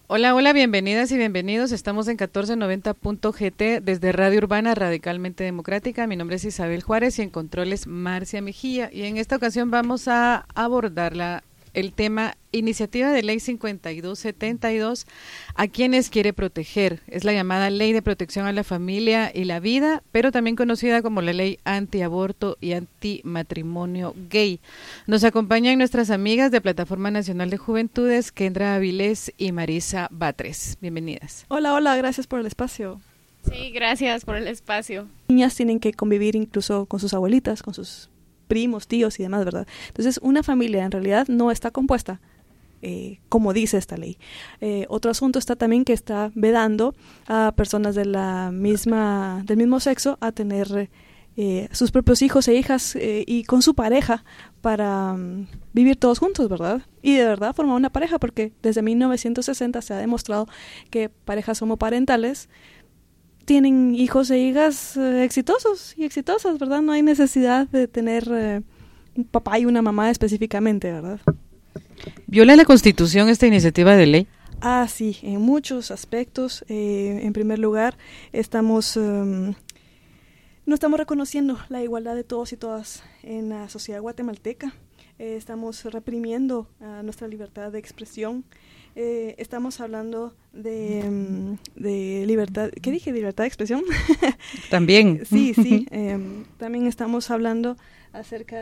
Hola, hola, bienvenidas y bienvenidos. Estamos en 1490.gt desde Radio Urbana Radicalmente Democrática. Mi nombre es Isabel Juárez y en controles Marcia Mejía. Y en esta ocasión vamos a abordar el tema Iniciativa de Ley 5272, a quienes quiere proteger. Es la llamada Ley de Protección a la Familia y la Vida, pero también conocida como la Ley Antiaborto y Antimatrimonio Gay. Nos acompañan nuestras amigas de Plataforma Nacional de Juventudes, Kendra Avilés y Marisa Batres. Bienvenidas. Hola, hola, gracias por el espacio. Sí, gracias por el espacio. Niñas tienen que convivir incluso con sus abuelitas, con sus primos, tíos y demás, ¿verdad? Entonces, una familia en realidad no está compuesta como dice esta ley. Otro asunto está también que está vedando a personas del mismo sexo a tener sus propios hijos e hijas y con su pareja para vivir todos juntos, ¿verdad? Y de verdad formar una pareja, porque desde 1960 se ha demostrado que parejas homoparentales tienen hijos e hijas exitosos y exitosas, ¿verdad? No hay necesidad de tener un papá y una mamá específicamente, ¿verdad? ¿Viola la Constitución esta iniciativa de ley? Sí, en muchos aspectos. En primer lugar, no estamos reconociendo la igualdad de todos y todas en la sociedad guatemalteca. Estamos reprimiendo nuestra libertad de expresión. Estamos hablando de libertad, ¿qué dije? ¿Libertad de expresión? También. Sí. También estamos hablando acerca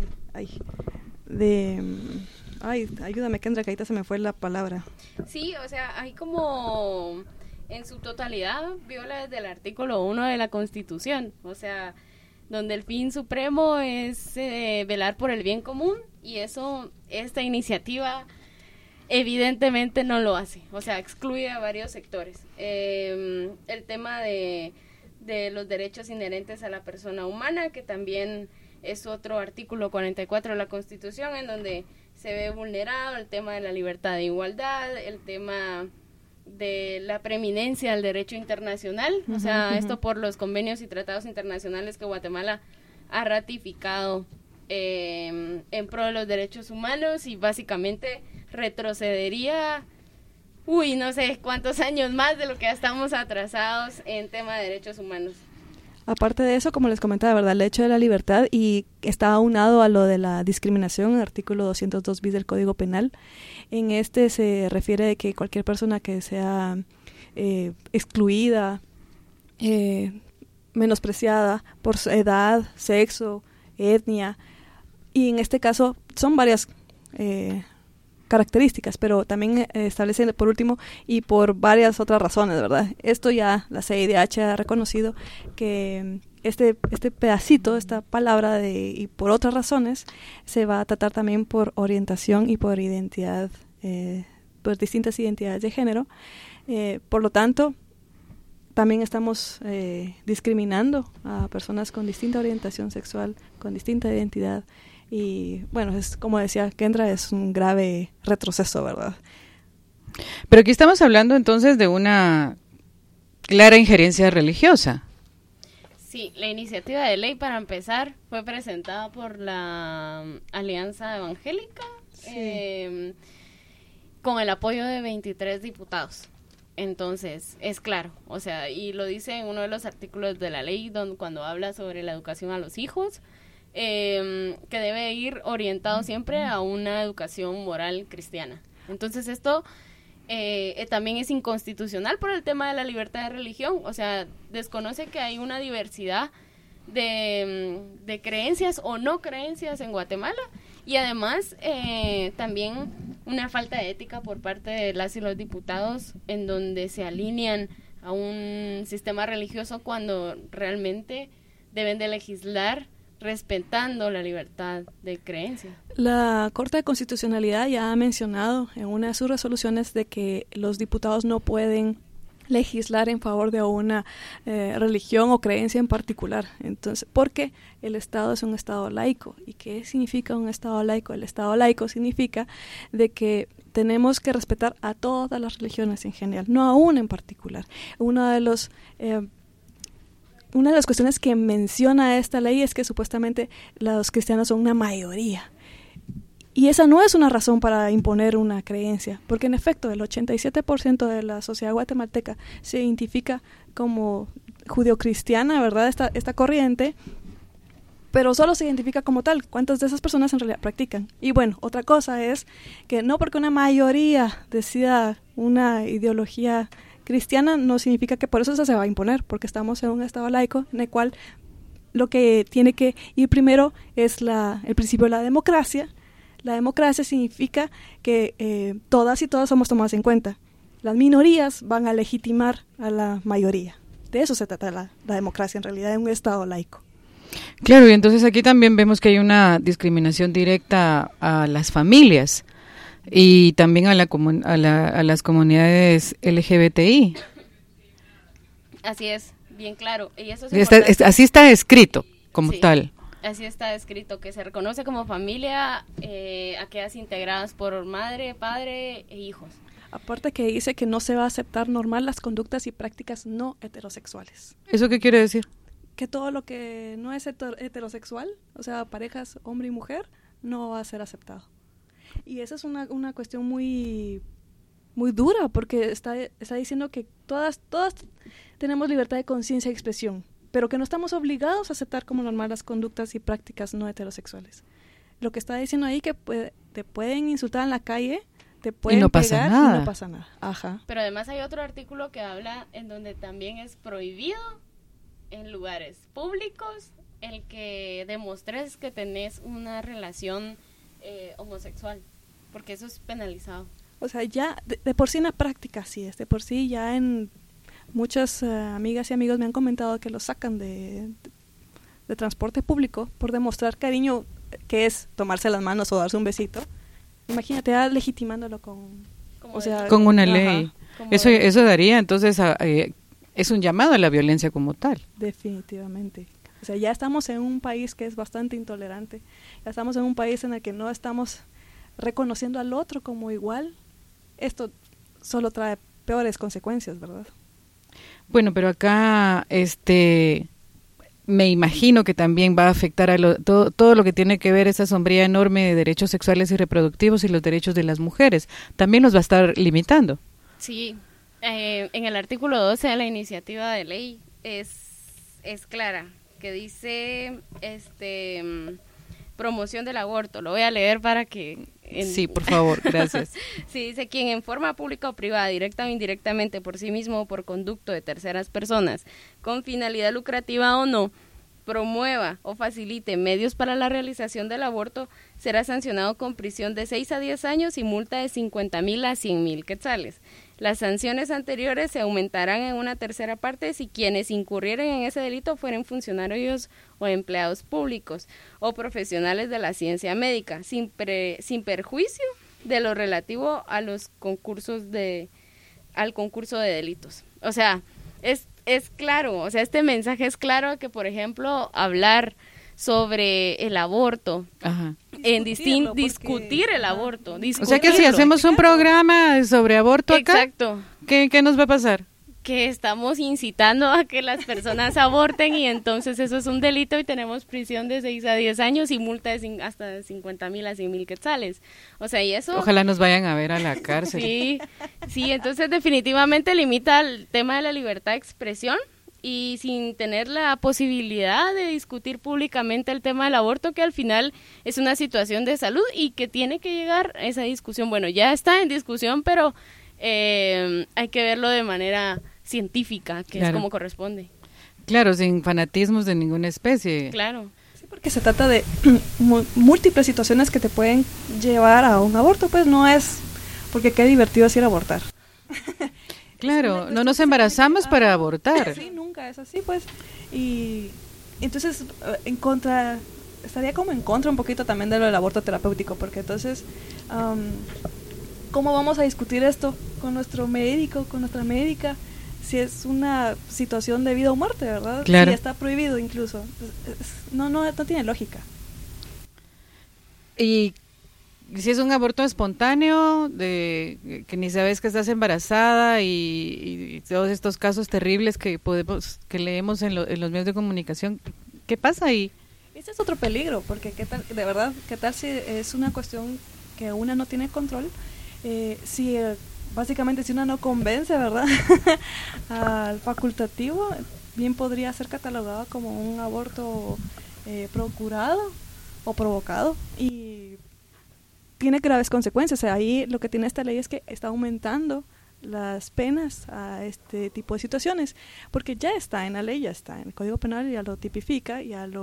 ayúdame, Kendra, que ahorita se me fue la palabra. Sí, o sea, hay como en su totalidad viola desde el artículo 1 de la Constitución, o sea, donde el fin supremo es velar por el bien común, y eso, esta iniciativa evidentemente no lo hace, o sea, excluye a varios sectores. El tema de los derechos inherentes a la persona humana, que también es otro artículo 44 de la Constitución, en donde se ve vulnerado el tema de la libertad de igualdad, el tema de la preeminencia del derecho internacional, o sea, esto por los convenios y tratados internacionales que Guatemala ha ratificado en pro de los derechos humanos, y básicamente retrocedería, no sé cuántos años más de lo que ya estamos atrasados en tema de derechos humanos. Aparte de eso, como les comentaba, ¿verdad? El hecho de la libertad, y está aunado a lo de la discriminación, el artículo 202 bis del Código Penal. En este se refiere de que cualquier persona que sea excluida, menospreciada por su edad, sexo, etnia, y en este caso son varias características, pero también establecen por último y por varias otras razones, ¿verdad? Esto ya la CIDH ha reconocido que este pedacito, esta palabra y por otras razones, se va a tratar también por orientación y por identidad, por distintas identidades de género. Por lo tanto, también estamos discriminando a personas con distinta orientación sexual, con distinta identidad. Y bueno, es como decía Kendra, es un grave retroceso, ¿verdad? Pero aquí estamos hablando entonces de una clara injerencia religiosa. Sí, la iniciativa de ley, para empezar, fue presentada por la Alianza Evangélica, sí, con el apoyo de 23 diputados. Entonces, es claro, o sea, y lo dice en uno de los artículos de la ley cuando habla sobre la educación a los hijos, que debe ir orientado siempre a una educación moral cristiana. Entonces esto también es inconstitucional por el tema de la libertad de religión, o sea, desconoce que hay una diversidad de creencias o no creencias en Guatemala, y además también una falta de ética por parte de las y los diputados, en donde se alinean a un sistema religioso cuando realmente deben de legislar respetando la libertad de creencia. La Corte de Constitucionalidad ya ha mencionado en una de sus resoluciones de que los diputados no pueden legislar en favor de una religión o creencia en particular. Entonces, porque el Estado es un Estado laico. ¿Y qué significa un Estado laico? El Estado laico significa de que tenemos que respetar a todas las religiones en general, no a una en particular. Una de las cuestiones que menciona esta ley es que supuestamente los cristianos son una mayoría. Y esa no es una razón para imponer una creencia, porque en efecto el 87% de la sociedad guatemalteca se identifica como judeocristiana, ¿verdad? Esta corriente, pero solo se identifica como tal. ¿Cuántas de esas personas en realidad practican? Y bueno, otra cosa es que no porque una mayoría decida una ideología cristiana no significa que por eso se va a imponer, porque estamos en un estado laico en el cual lo que tiene que ir primero es el principio de la democracia. La democracia significa que todas y todos somos tomadas en cuenta. Las minorías van a legitimar a la mayoría. De eso se trata la democracia en realidad en un estado laico. Claro, y entonces aquí también vemos que hay una discriminación directa a las familias y también a las comunidades LGBTI. Así es, bien claro. Y eso así está escrito como tal. Así está escrito, que se reconoce como familia aquellas integradas por madre, padre e hijos. Aparte que dice que no se va a aceptar normal las conductas y prácticas no heterosexuales. ¿Eso qué quiere decir? Que todo lo que no es heterosexual, o sea, parejas hombre y mujer, no va a ser aceptado. Y esa es una cuestión muy, muy dura, porque está diciendo que todas tenemos libertad de conciencia y expresión, pero que no estamos obligados a aceptar como normal las conductas y prácticas no heterosexuales. Lo que está diciendo ahí que te pueden insultar en la calle, te pueden pegar y no pasa nada. Ajá. Pero además hay otro artículo que habla en donde también es prohibido en lugares públicos el que demostres que tenés una relación homosexual, porque eso es penalizado. O sea, ya de por sí en la práctica sí es, de por sí ya en muchas amigas y amigos me han comentado que lo sacan de transporte público por demostrar cariño, que es tomarse las manos o darse un besito. Imagínate ya legitimándolo con una ley. Eso daría entonces es un llamado a la violencia como tal. Definitivamente. O sea, ya estamos en un país que es bastante intolerante. Ya estamos en un país en el que no estamos reconociendo al otro como igual. Esto solo trae peores consecuencias, ¿verdad? Bueno, pero acá me imagino que también va a afectar a todo lo que tiene que ver esa sombría enorme de derechos sexuales y reproductivos y los derechos de las mujeres. También los va a estar limitando. Sí. En el artículo 12 de la iniciativa de ley es clara, que dice promoción del aborto. Lo voy a leer para que... Sí, por favor, gracias. Sí, dice: quien en forma pública o privada, directa o indirectamente, por sí mismo o por conducto de terceras personas, con finalidad lucrativa o no, promueva o facilite medios para la realización del aborto, será sancionado con prisión de 6 a 10 años y multa de 50,000 a 100,000 quetzales. Las sanciones anteriores se aumentarán en una tercera parte si quienes incurrieren en ese delito fueren funcionarios o empleados públicos o profesionales de la ciencia médica, sin perjuicio de lo relativo a los al concurso de delitos. O sea, es claro, o sea, este mensaje es claro que, por ejemplo, hablar sobre el aborto, ajá, discutir el aborto. O sea que si hacemos un programa sobre aborto acá, exacto, ¿qué nos va a pasar? Que estamos incitando a que las personas aborten y entonces eso es un delito y tenemos prisión de 6 a 10 años y multa de hasta 50,000 a 100,000 quetzales. O sea, y eso... Ojalá nos vayan a ver a la cárcel. Sí, entonces definitivamente limita el tema de la libertad de expresión y sin tener la posibilidad de discutir públicamente el tema del aborto, que al final es una situación de salud y que tiene que llegar a esa discusión. Bueno, ya está en discusión, pero hay que verlo de manera científica, que es como corresponde. Claro, sin fanatismos de ninguna especie. Claro. Sí, porque se trata de múltiples situaciones que te pueden llevar a un aborto, pues no es porque qué divertido es ir a abortar. Claro, no nos embarazamos para abortar. Sí, nunca es así, pues. Y entonces, estaría como en contra un poquito también de lo del aborto terapéutico, porque entonces, ¿cómo vamos a discutir esto con nuestro médico, con nuestra médica? Si es una situación de vida o muerte, ¿verdad? Claro. Si está prohibido incluso. No tiene lógica. Y si es un aborto espontáneo, de que ni sabes que estás embarazada y todos estos casos terribles que leemos en los medios de comunicación, ¿qué pasa ahí? Ese es otro peligro, porque qué tal, de verdad, qué tal si es una cuestión que una no tiene control, básicamente si una no convence, ¿verdad? al facultativo, bien podría ser catalogado como un aborto procurado o provocado, y tiene graves consecuencias. O sea, ahí lo que tiene esta ley es que está aumentando las penas a este tipo de situaciones, porque ya está en la ley, ya está en el Código Penal, ya lo tipifica,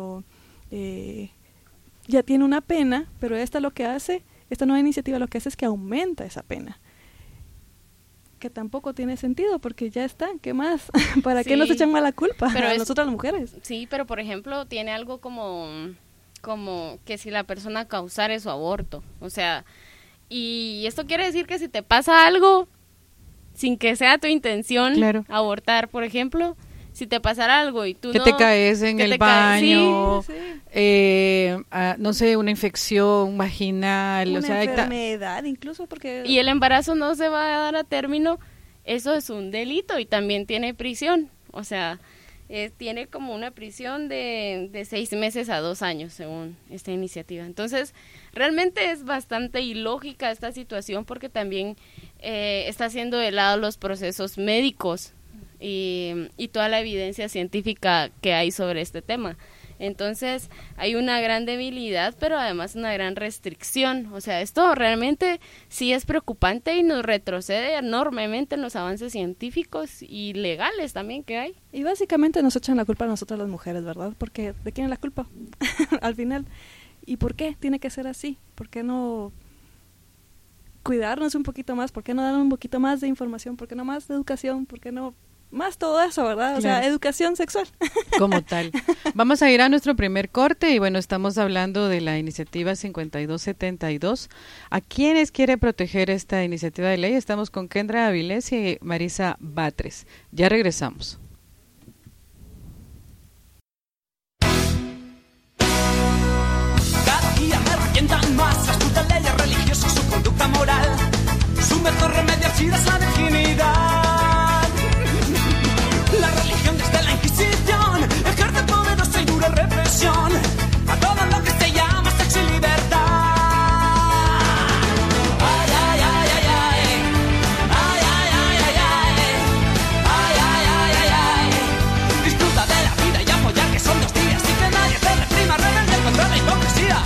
ya tiene una pena, pero esta nueva iniciativa lo que hace es que aumenta esa pena, que tampoco tiene sentido, porque ya está, ¿qué más? ¿Para qué nos echan mala culpa a nosotras las mujeres? Sí, pero por ejemplo tiene algo como que si la persona causara su aborto, o sea, y esto quiere decir que si te pasa algo sin que sea tu intención abortar, por ejemplo, si te pasara algo y tú que te caes en el baño, no sé, una infección vaginal, una enfermedad incluso, porque y el embarazo no se va a dar a término, eso es un delito y también tiene prisión, o sea, tiene como una prisión de 6 meses a 2 años según esta iniciativa. Entonces realmente es bastante ilógica esta situación, porque también está haciendo de lado los procesos médicos y toda la evidencia científica que hay sobre este tema. Entonces hay una gran debilidad, pero además una gran restricción. O sea, esto realmente sí es preocupante y nos retrocede enormemente en los avances científicos y legales también que hay. Y básicamente nos echan la culpa a nosotras las mujeres, ¿verdad? Porque ¿de quién es la culpa? Al final. ¿Y por qué tiene que ser así? ¿Por qué no cuidarnos un poquito más? ¿Por qué no dar un poquito más de información? ¿Por qué no más de educación? ¿Por qué no más todo eso, verdad? O sea, educación sexual. Como tal. Vamos a ir a nuestro primer corte y bueno, estamos hablando de la iniciativa 5272. ¿A quiénes quiere proteger esta iniciativa de ley? Estamos con Kendra Avilés y Marisa Batres. Ya regresamos. Cada día me revientan más las putas leyes religiosas, su conducta moral. Su mejor remedio ha sido la virginidad. La religión desde la Inquisición ejerce poderosa y dura represión a todo lo que se llama sexo y libertad. Ay, ay, ay, ay, ay. Ay, ay, ay, ay, ay. Ay, ay, ay, ay, ay. Disfruta de la vida y apoyar que son 2 días y que nadie te reprima, rebelde contra la hipocresía.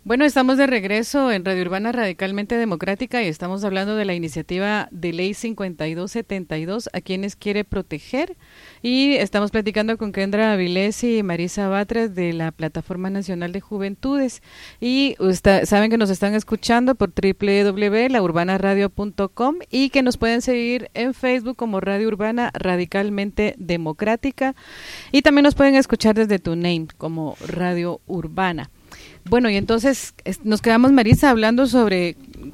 Bueno, estamos de regreso en Radio Urbana Radicalmente Democrática y estamos hablando de la iniciativa de Ley 5272, a quienes quiere proteger, y estamos platicando con Kendra Avilés y Marisa Batres de la Plataforma Nacional de Juventudes, y saben que nos están escuchando por www.laurbana.radio.com y que nos pueden seguir en Facebook como Radio Urbana Radicalmente Democrática, y también nos pueden escuchar desde TuneIn como Radio Urbana. Bueno, y entonces nos quedamos, Marisa, hablando sobre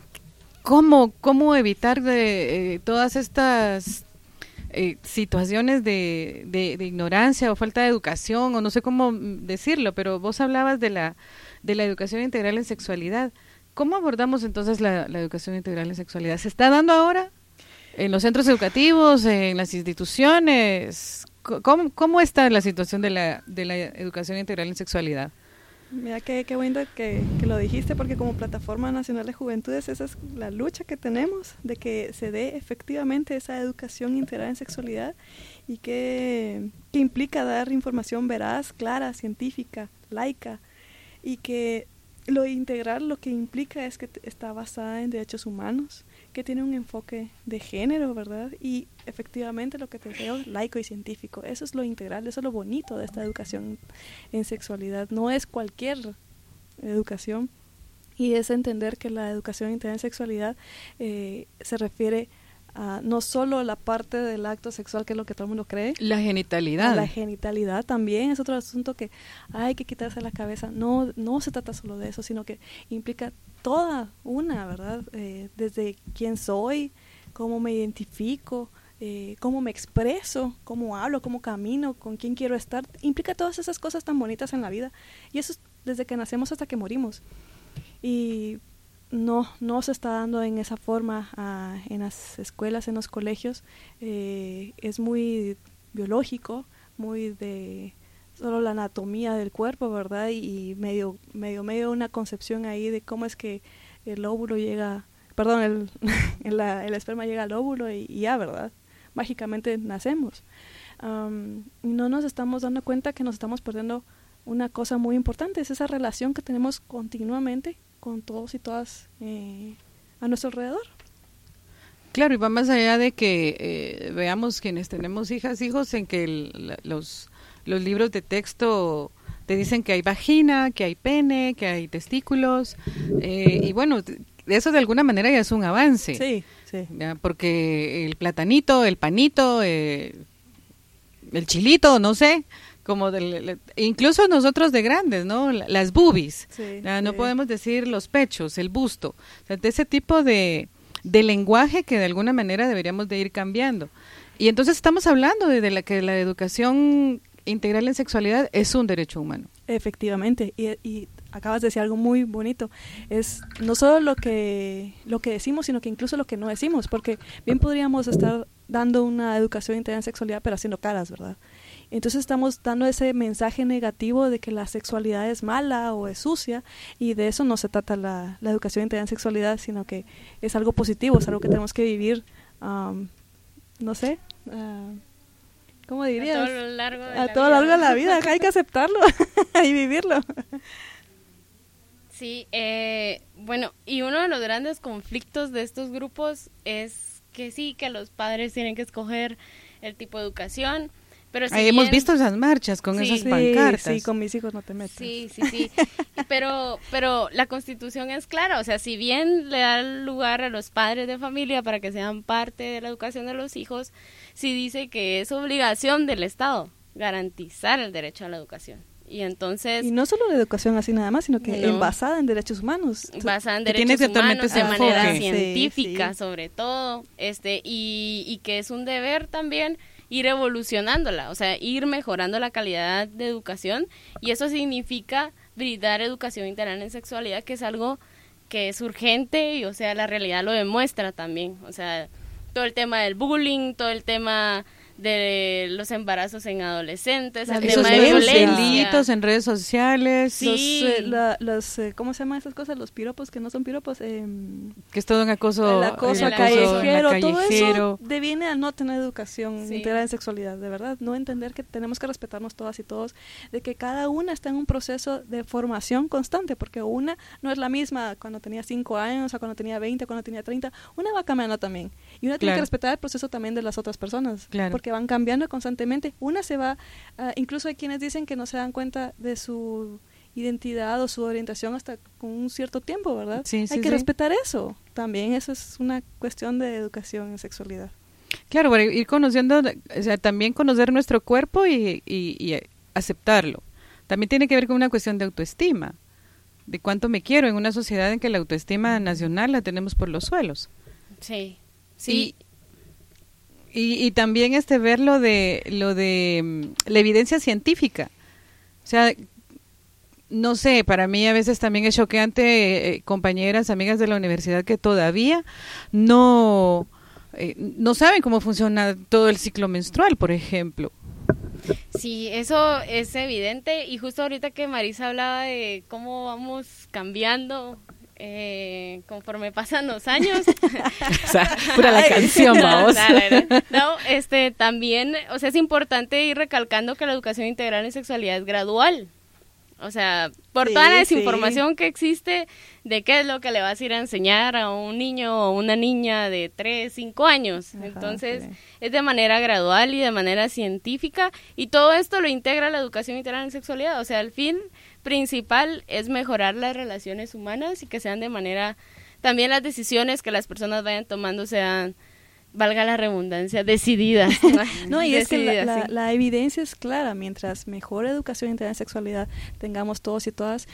cómo evitar todas estas situaciones de ignorancia o falta de educación, o no sé cómo decirlo, pero vos hablabas de la educación integral en sexualidad. ¿Cómo abordamos entonces la educación integral en sexualidad? ¿Se está dando ahora en los centros educativos, en las instituciones? ¿Cómo está la situación de la educación integral en sexualidad? Mira qué bonito que lo dijiste, porque como Plataforma Nacional de Juventudes esa es la lucha que tenemos, de que se dé efectivamente esa educación integral en sexualidad, y que implica dar información veraz, clara, científica, laica, y que lo integral lo que implica es que está basada en derechos humanos, que tiene un enfoque de género, ¿verdad? Y efectivamente lo que te digo, laico y científico. Eso es lo integral, eso es lo bonito de esta educación en sexualidad. No es cualquier educación, y es entender que la educación integral en sexualidad se refiere a no solo la parte del acto sexual, que es lo que todo el mundo cree. La genitalidad. La genitalidad también es otro asunto que hay que quitarse la cabeza. No se trata solo de eso, sino que implica toda una, ¿verdad? Desde quién soy, cómo me identifico, cómo me expreso, cómo hablo, cómo camino, con quién quiero estar. Implica todas esas cosas tan bonitas en la vida. Y eso es desde que nacemos hasta que morimos. Y no se está dando en esa forma en las escuelas, en los colegios. Es muy biológico, muy de solo la anatomía del cuerpo, ¿verdad? Y medio una concepción ahí de cómo es que el óvulo llega, perdón, el esperma llega al óvulo y ya, ¿verdad? Mágicamente nacemos. Y no nos estamos dando cuenta que nos estamos perdiendo una cosa muy importante, es esa relación que tenemos continuamente con todos y todas a nuestro alrededor. Claro, y va más allá de que veamos quienes tenemos hijos, en que los libros de texto te dicen que hay vagina, que hay pene, que hay testículos, y bueno, eso de alguna manera ya es un avance. Sí. ¿Ya? Porque el platanito, el panito, el chilito, no sé, como incluso nosotros de grandes, ¿no? Las boobies, no podemos decir los pechos, el busto, o sea, de ese tipo de lenguaje que de alguna manera deberíamos de ir cambiando. Y entonces estamos hablando de que la educación integral en sexualidad es un derecho humano. Efectivamente, y acabas de decir algo muy bonito, es no solo lo que decimos, sino que incluso lo que no decimos, porque bien podríamos estar dando una educación integral en sexualidad, pero haciendo caras, ¿verdad? Entonces estamos dando ese mensaje negativo de que la sexualidad es mala o es sucia, y de eso no se trata la educación integral en sexualidad, sino que es algo positivo, es algo que tenemos que vivir, no sé, ¿cómo dirías? A todo lo largo de la vida, hay que aceptarlo y vivirlo. Sí, bueno, y uno de los grandes conflictos de estos grupos es que sí, que los padres tienen que escoger el tipo de educación, pero si hemos visto esas marchas con esas pancartas. Sí, con mis hijos no te metas. Sí, pero la Constitución es clara, o sea, si bien le da lugar a los padres de familia para que sean parte de la educación de los hijos, sí dice que es obligación del Estado garantizar el derecho a la educación. Y entonces, y no solo la educación así nada más, sino que basada en derechos humanos. Basada en derechos humanos de manera científica, sobre todo, y que es un deber también ir evolucionándola, o sea, ir mejorando la calidad de educación, y eso significa brindar educación integral en sexualidad, que es algo que es urgente, y o sea, la realidad lo demuestra también, o sea, todo el tema del bullying, todo el tema de los embarazos en adolescentes, el Esos tema de violencia. delitos en redes sociales, Sí. ¿Cómo se llaman esas cosas? Los piropos que no son piropos. que es todo un acoso, El acoso el callejero, todo callejero. eso deviene al no tener educación Sí. integral en sexualidad, de verdad, no entender que tenemos que respetarnos todas y todos, de que cada una está en un proceso de formación constante, porque una no es la misma cuando tenía 5 años, o cuando tenía 20, cuando tenía 30, una va cambiando también, y una tiene Claro. que respetar el proceso también de las otras personas, Claro. porque van cambiando constantemente, una se va, incluso hay quienes dicen que no se dan cuenta de su identidad o su orientación hasta con un cierto tiempo, ¿verdad? Sí, sí, Hay que sí. respetar eso. También eso es una cuestión de educación en sexualidad. Claro, para ir conociendo, o sea, también conocer nuestro cuerpo y aceptarlo. También tiene que ver con una cuestión de autoestima, de cuánto me quiero en una sociedad en que la autoestima nacional la tenemos por los suelos. Sí, sí. Y también ver lo de la evidencia científica. O sea, no sé, para mí a veces también es choqueante, compañeras, amigas de la universidad que todavía no saben cómo funciona todo el ciclo menstrual, por ejemplo. Sí, eso es evidente, y justo ahorita que Marisa hablaba de cómo vamos cambiando conforme pasan los años. O sea, pura la canción, vamos. No, también, o sea, es importante ir recalcando que la educación integral en sexualidad es gradual. O sea, por Sí, toda la sí. desinformación que existe de qué es lo que le vas a ir a enseñar a un niño o una niña de 3, 5 años. Ajá, Entonces, sí. es de manera gradual y de manera científica, y todo esto lo integra la educación integral en sexualidad. O sea, el fin principal es mejorar las relaciones humanas y que sean de manera, también las decisiones que las personas vayan tomando sean, valga la redundancia, decididas. No, y es que Decididas, sí. la evidencia es clara. Mientras mejor educación integral en sexualidad tengamos todos y todas,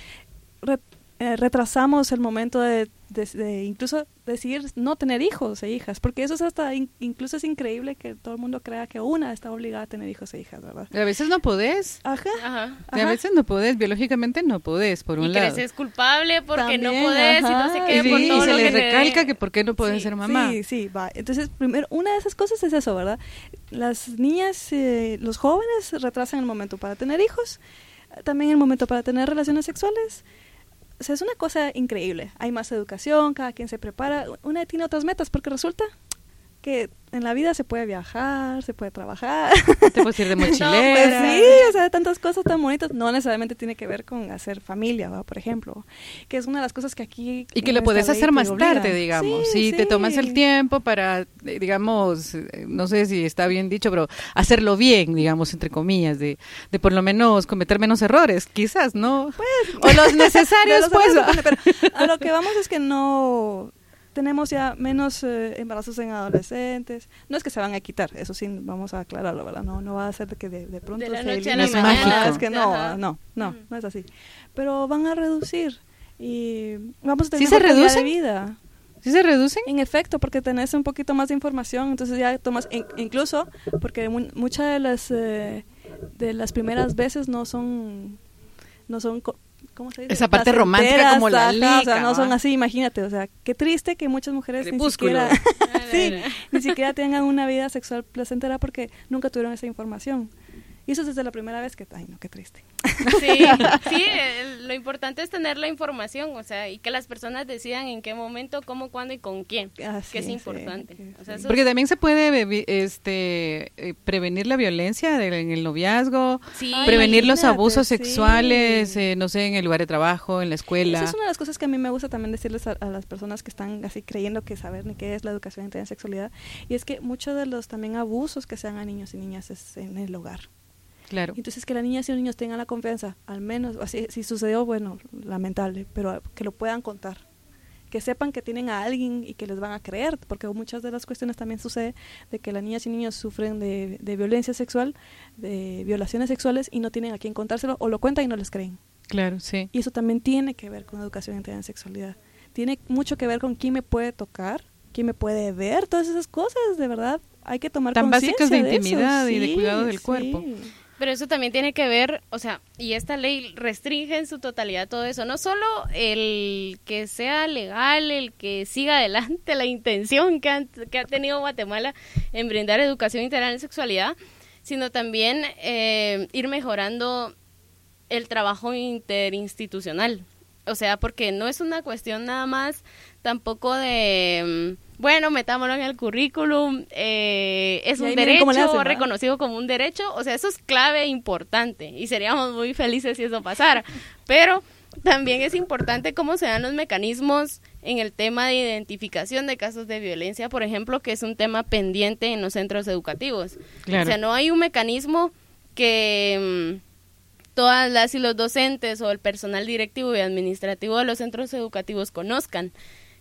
retrasamos el momento de incluso decidir no tener hijos e hijas, porque eso es hasta, incluso es increíble que todo el mundo crea que una está obligada a tener hijos e hijas, ¿verdad? A veces no podés. Ajá. Ajá. A veces no podés, biológicamente no podés, por un Y lado. creces culpable porque no También, podés, y ajá. no sé Y qué, sí, por y todo se lo les que recalca te- que por qué no podés Sí, ser mamá. Sí, va. Entonces, primero, una de esas cosas es eso, ¿verdad? Las niñas, los jóvenes retrasan el momento para tener hijos, también el momento para tener relaciones sexuales. O sea, es una cosa increíble. Hay más educación, cada quien se prepara. Una tiene otras metas, porque resulta que en la vida se puede viajar, se puede trabajar. Te puedes ir de Pues mochilera. sí, o sea, tantas cosas tan bonitas. No necesariamente tiene que ver con hacer familia, ¿va? Por ejemplo, que es una de las cosas que aquí... Y que en lo esta puedes ley hacer te más obligan. tarde, digamos. Sí, Si te tomas el sí. tiempo para, digamos, no sé si está bien dicho, pero hacerlo bien, digamos, entre comillas, de por lo menos cometer menos errores, quizás, ¿no? O los necesarios, De los pues. errores depende, pero a lo que vamos es que no tenemos ya menos embarazos en adolescentes. No es que se van a quitar, eso sí vamos a aclararlo, ¿verdad? No va a ser de que de pronto De la se noche a elimine. la mañana. Es que no, Ajá. no es así. Pero van a reducir y vamos a tener ¿Sí se mejor calidad reducen? de vida. ¿Sí se reducen? En efecto, porque tenés un poquito más de información, entonces ya tomas, incluso porque muchas de las primeras veces no son ¿cómo se dice? Esa parte Placenteras, romántica como la ajá, o sea, liga, no son ¿va? así, imagínate, o sea, qué triste que muchas mujeres Crepúsculo. ni siquiera sí, ni siquiera tengan una vida sexual placentera porque nunca tuvieron esa información. Y eso es desde la primera vez que, ay no, qué triste. Sí, lo importante es tener la información, o sea, y que las personas decidan en qué momento, cómo, cuándo y con quién, Así que es sí, importante. sí. O sea, eso Porque es- también se puede prevenir la violencia en el noviazgo, sí, prevenir los imagínate, abusos sí. sexuales, no sé, en el lugar de trabajo, en la escuela. Esa es una de las cosas que a mí me gusta también decirles a las personas que están así creyendo que saber ni qué es la educación integral en sexualidad, y es que muchos de los también abusos que se dan a niños y niñas es en el hogar. Claro. Entonces que las niñas y los niños tengan la confianza, al menos, así, si sucedió, bueno, lamentable, pero que lo puedan contar, que sepan que tienen a alguien y que les van a creer, porque muchas de las cuestiones también sucede de que las niñas y niños sufren de violencia sexual, de violaciones sexuales y no tienen a quién contárselo o lo cuentan y no les creen. Claro, sí. Y eso también tiene que ver con educación integral en sexualidad. Tiene mucho que ver con quién me puede tocar, quién me puede ver, todas esas cosas, de verdad. Hay que tomar Tan conciencia básicas de eso. intimidad y de Sí, cuidado del sí. cuerpo. Pero eso también tiene que ver, o sea, y esta ley restringe en su totalidad todo eso, no solo el que sea legal, el que siga adelante la intención que ha tenido Guatemala en brindar educación integral en sexualidad, sino también ir mejorando el trabajo interinstitucional. O sea, porque no es una cuestión nada más tampoco de, bueno, metámoslo en el currículum, es un derecho reconocido como un derecho, o sea, eso es clave e importante y seríamos muy felices si eso pasara, pero también es importante cómo se dan los mecanismos en el tema de identificación de casos de violencia, por ejemplo, que es un tema pendiente en los centros educativos. Claro. O sea, no hay un mecanismo que todas las y los docentes o el personal directivo y administrativo de los centros educativos conozcan.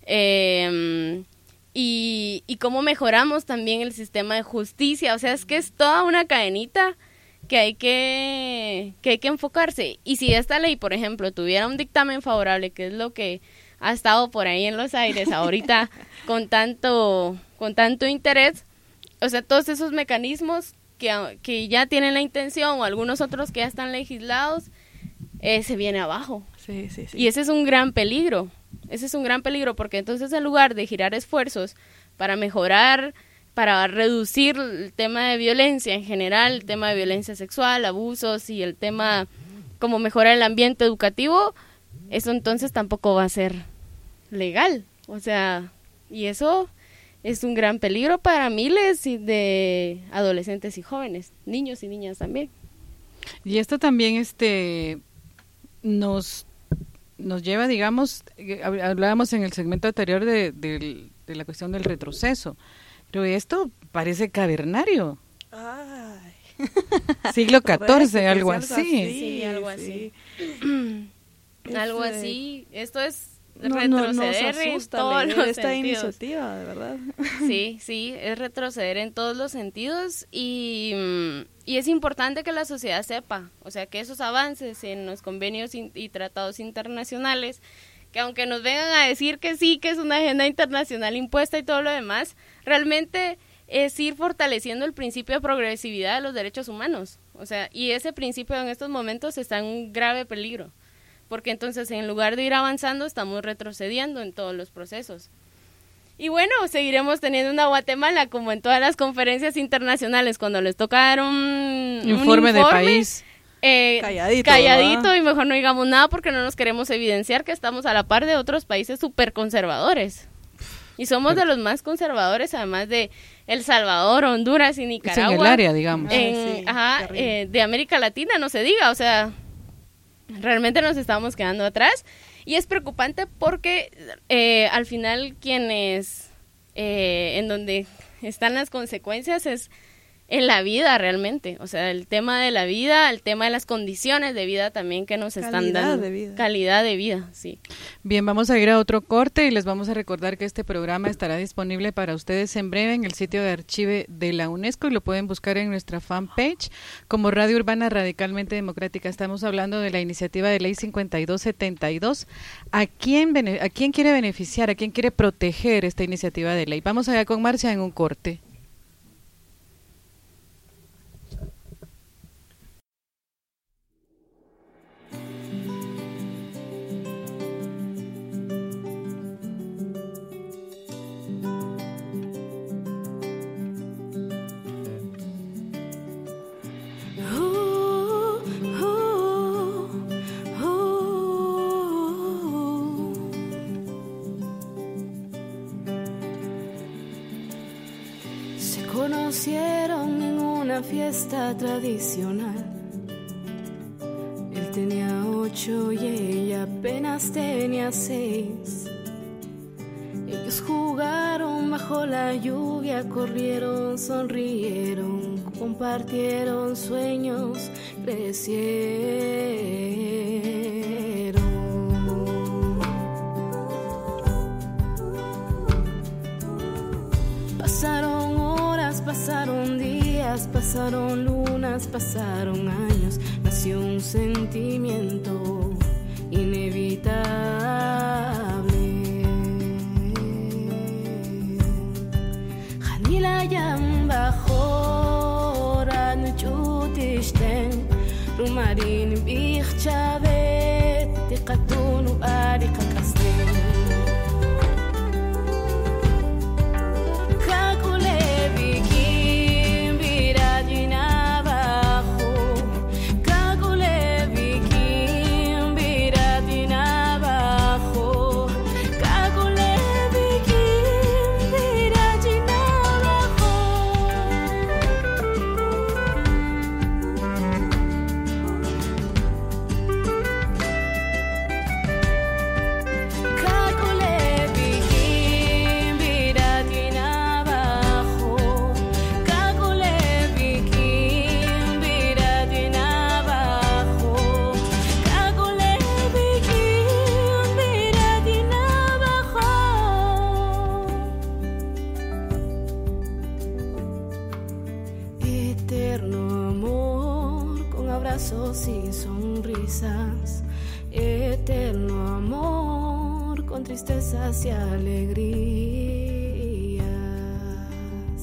Y cómo mejoramos también el sistema de justicia, o sea, es que es toda una cadenita que hay que enfocarse. Y si esta ley, por ejemplo, tuviera un dictamen favorable, que es lo que ha estado por ahí en los aires ahorita con tanto interés, o sea, todos esos mecanismos que ya tienen la intención o algunos otros que ya están legislados, se viene abajo. Sí. Y ese es un gran peligro. Porque entonces en lugar de girar esfuerzos para mejorar, para reducir el tema de violencia en general, el tema de violencia sexual, abusos y el tema como mejorar el ambiente educativo, eso entonces tampoco va a ser legal. O sea, y eso es un gran peligro para miles de adolescentes y jóvenes, niños y niñas también. Y esto también nos lleva, digamos, hablábamos en el segmento anterior de la cuestión del retroceso, pero esto parece cavernario. Ay. Siglo XIV, algo así. Sí, algo así. Algo así. Esto es retroceder en todos los esta sentidos. Iniciativa, de verdad. Sí, es retroceder en todos los sentidos y es importante que la sociedad sepa, o sea, que esos avances en los convenios y tratados internacionales, que aunque nos vengan a decir que sí, que es una agenda internacional impuesta y todo lo demás, realmente es ir fortaleciendo el principio de progresividad de los derechos humanos, o sea, y ese principio en estos momentos está en un grave peligro, porque entonces en lugar de ir avanzando estamos retrocediendo en todos los procesos. Y bueno, seguiremos teniendo una Guatemala como en todas las conferencias internacionales cuando les toca dar un informe de país. Calladito y mejor no digamos nada porque no nos queremos evidenciar que estamos a la par de otros países súper conservadores. Y somos de los más conservadores, además de El Salvador, Honduras y Nicaragua. Es en el área, digamos. De América Latina, no se diga, o sea, realmente nos estamos quedando atrás. Y es preocupante porque al final quienes, en donde están las consecuencias es en la vida realmente, o sea, el tema de la vida, el tema de las condiciones de vida también que nos están dando. Calidad de vida, sí. Bien, vamos a ir a otro corte y les vamos a recordar que este programa estará disponible para ustedes en breve en el sitio de archive de la UNESCO y lo pueden buscar en nuestra fanpage como Radio Urbana Radicalmente Democrática. Estamos hablando de la iniciativa de ley 5272. ¿A quién quiere beneficiar, a quién quiere proteger esta iniciativa de ley? Vamos allá con Marcia en un corte. Conocieron en una fiesta tradicional. Él tenía 8 y ella apenas tenía 6. Ellos jugaron bajo la lluvia, corrieron, sonrieron, compartieron sueños, crecieron. Pasaron días, pasaron lunas, pasaron años, nació un sentimiento inevitable. Hanila yamba jora nuchutishten, marin bichave tiqatunu arika kasten kakule bikin biradina bajo kakule bikin biradina bajo kakule bikin biradina bajo kakule bikin biradina bajo kakule bikin biradina bajo kakule bikin biradina bajo eterno amor con abrazos y sonrisas eterno amor con tristezas y alegrías.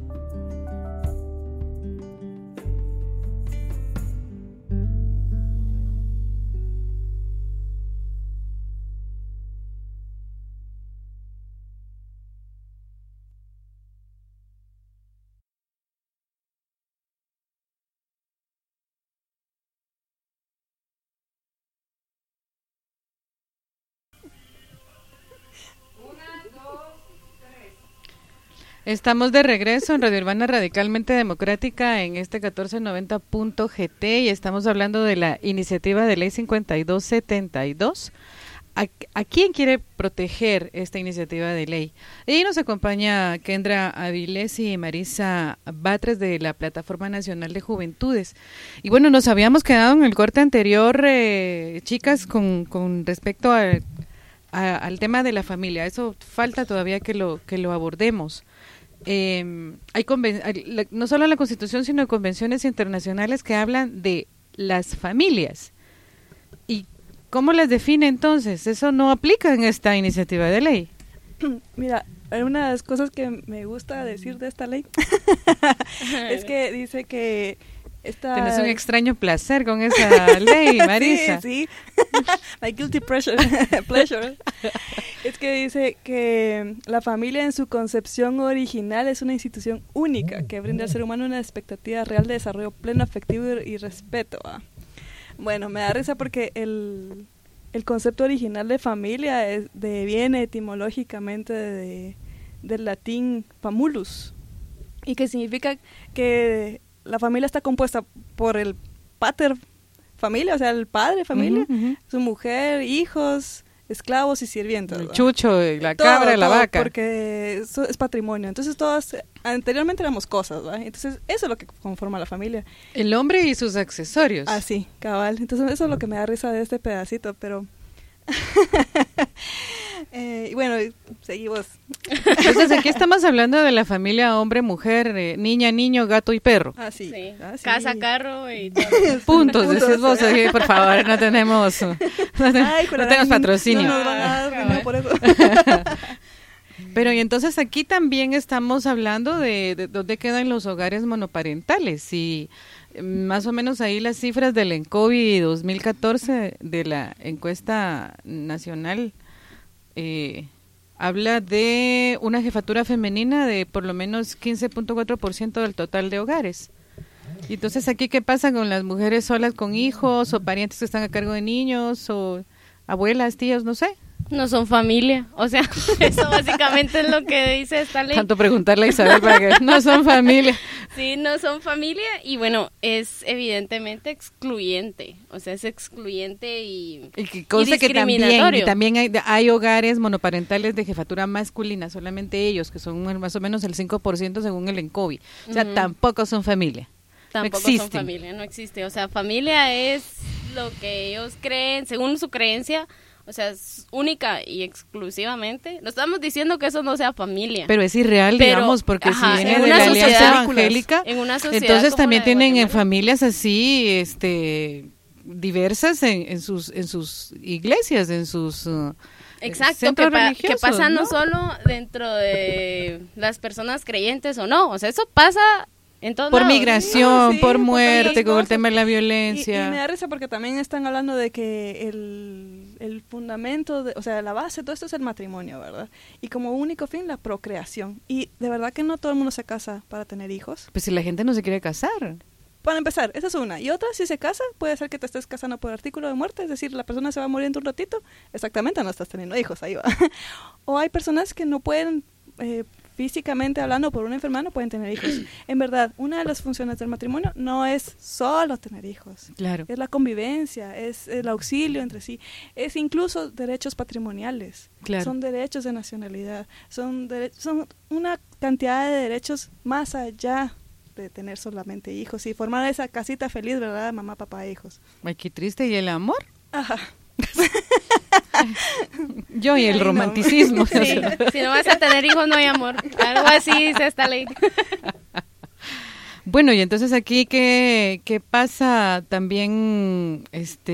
Estamos de regreso en Radio Urbana Radicalmente Democrática en este 1490.gt y estamos hablando de la iniciativa de ley 5272. ¿A quién quiere proteger esta iniciativa de ley? Y nos acompaña Kendra Avilés y Marisa Batres de la Plataforma Nacional de Juventudes. Y bueno, nos habíamos quedado en el corte anterior, chicas, con respecto al tema de la familia. Eso falta todavía que lo abordemos. Hay no solo la Constitución, sino convenciones internacionales que hablan de las familias. ¿Y cómo las define entonces? Eso no aplica en esta iniciativa de ley. Mira, una de las cosas que me gusta decir de esta ley es que dice que tienes un extraño placer con esa ley, Marisa. Sí, my guilty pleasure. Es que dice que la familia en su concepción original es una institución única que brinda al ser humano una expectativa real de desarrollo pleno, afectivo y respeto. Bueno, me da risa porque el concepto original de familia viene etimológicamente del latín famulus, y que significa que la familia está compuesta por el pater familia, o sea, el padre familia, su mujer, hijos, esclavos y sirvientes. El chucho, la cabra, la vaca. Porque eso es patrimonio. Entonces todas, anteriormente éramos cosas, ¿verdad? Entonces eso es lo que conforma la familia. El hombre y sus accesorios. Ah, sí, cabal. Entonces eso es lo que me da risa de este pedacito, pero... y bueno, seguimos. Entonces aquí estamos hablando de la familia hombre-mujer, niña, niño, gato y perro. Ah, sí. Sí. Ah, sí. Casa, carro y todo. Puntos, decís vos, por favor, no tenemos patrocinio. No nos van a dar dinero por eso. Pero y entonces aquí también estamos hablando de dónde quedan los hogares monoparentales, y más o menos ahí las cifras del ENCOVI 2014 de la encuesta nacional habla de una jefatura femenina de por lo menos 15.4% del total de hogares. Y entonces aquí, ¿qué pasa con las mujeres solas con hijos o parientes que están a cargo de niños o abuelas, tíos, no sé? No son familia, o sea, eso básicamente es lo que dice esta ley. Tanto preguntarle a Isabel para que no son familia. Sí, no son familia y bueno, es evidentemente excluyente, o sea, es excluyente y que conste que también hay hogares monoparentales de jefatura masculina, solamente ellos, que son más o menos el 5% según el ENCOVI, o sea, tampoco son familia. Tampoco son familia, no existe, o sea, familia es lo que ellos creen, según su creencia. O sea, es única y exclusivamente. No estamos diciendo que eso no sea familia. Pero es irreal, digamos, porque si viene de la Alianza Evangélica, entonces también tienen familias así, diversas en sus iglesias, en sus exacto, que pasa no solo dentro de las personas creyentes o no. O sea, eso pasa En todos Por lados. migración, Sí, por por muerte, tantas con el cosas. tema de la Y violencia. me da risa porque también están hablando de que el fundamento, o sea, la base de todo esto es el matrimonio, ¿verdad? Y como único fin, la procreación. Y de verdad que no todo el mundo se casa para tener hijos. Pues si la gente no se quiere casar. Para empezar, esa es una. Y otra, si se casa, puede ser que te estés casando por artículo de muerte, es decir, la persona se va a morir en un ratito, exactamente, no estás teniendo hijos, ahí va. O hay personas que no pueden, físicamente hablando, por una enfermedad, no pueden tener hijos. En verdad, una de las funciones del matrimonio no es solo tener hijos. Claro. Es la convivencia, es el auxilio entre sí, es incluso derechos patrimoniales, Claro. son derechos de nacionalidad, son una cantidad de derechos más allá de tener solamente hijos y formar esa casita feliz, ¿verdad? Mamá, papá, hijos. Ay, qué triste. ¿Y el amor? Ajá. Yo y el Ay, no. romanticismo. Sí, si no vas a tener hijos no hay amor. Algo así dice esta ley. Bueno, y entonces aquí, ¿qué pasa también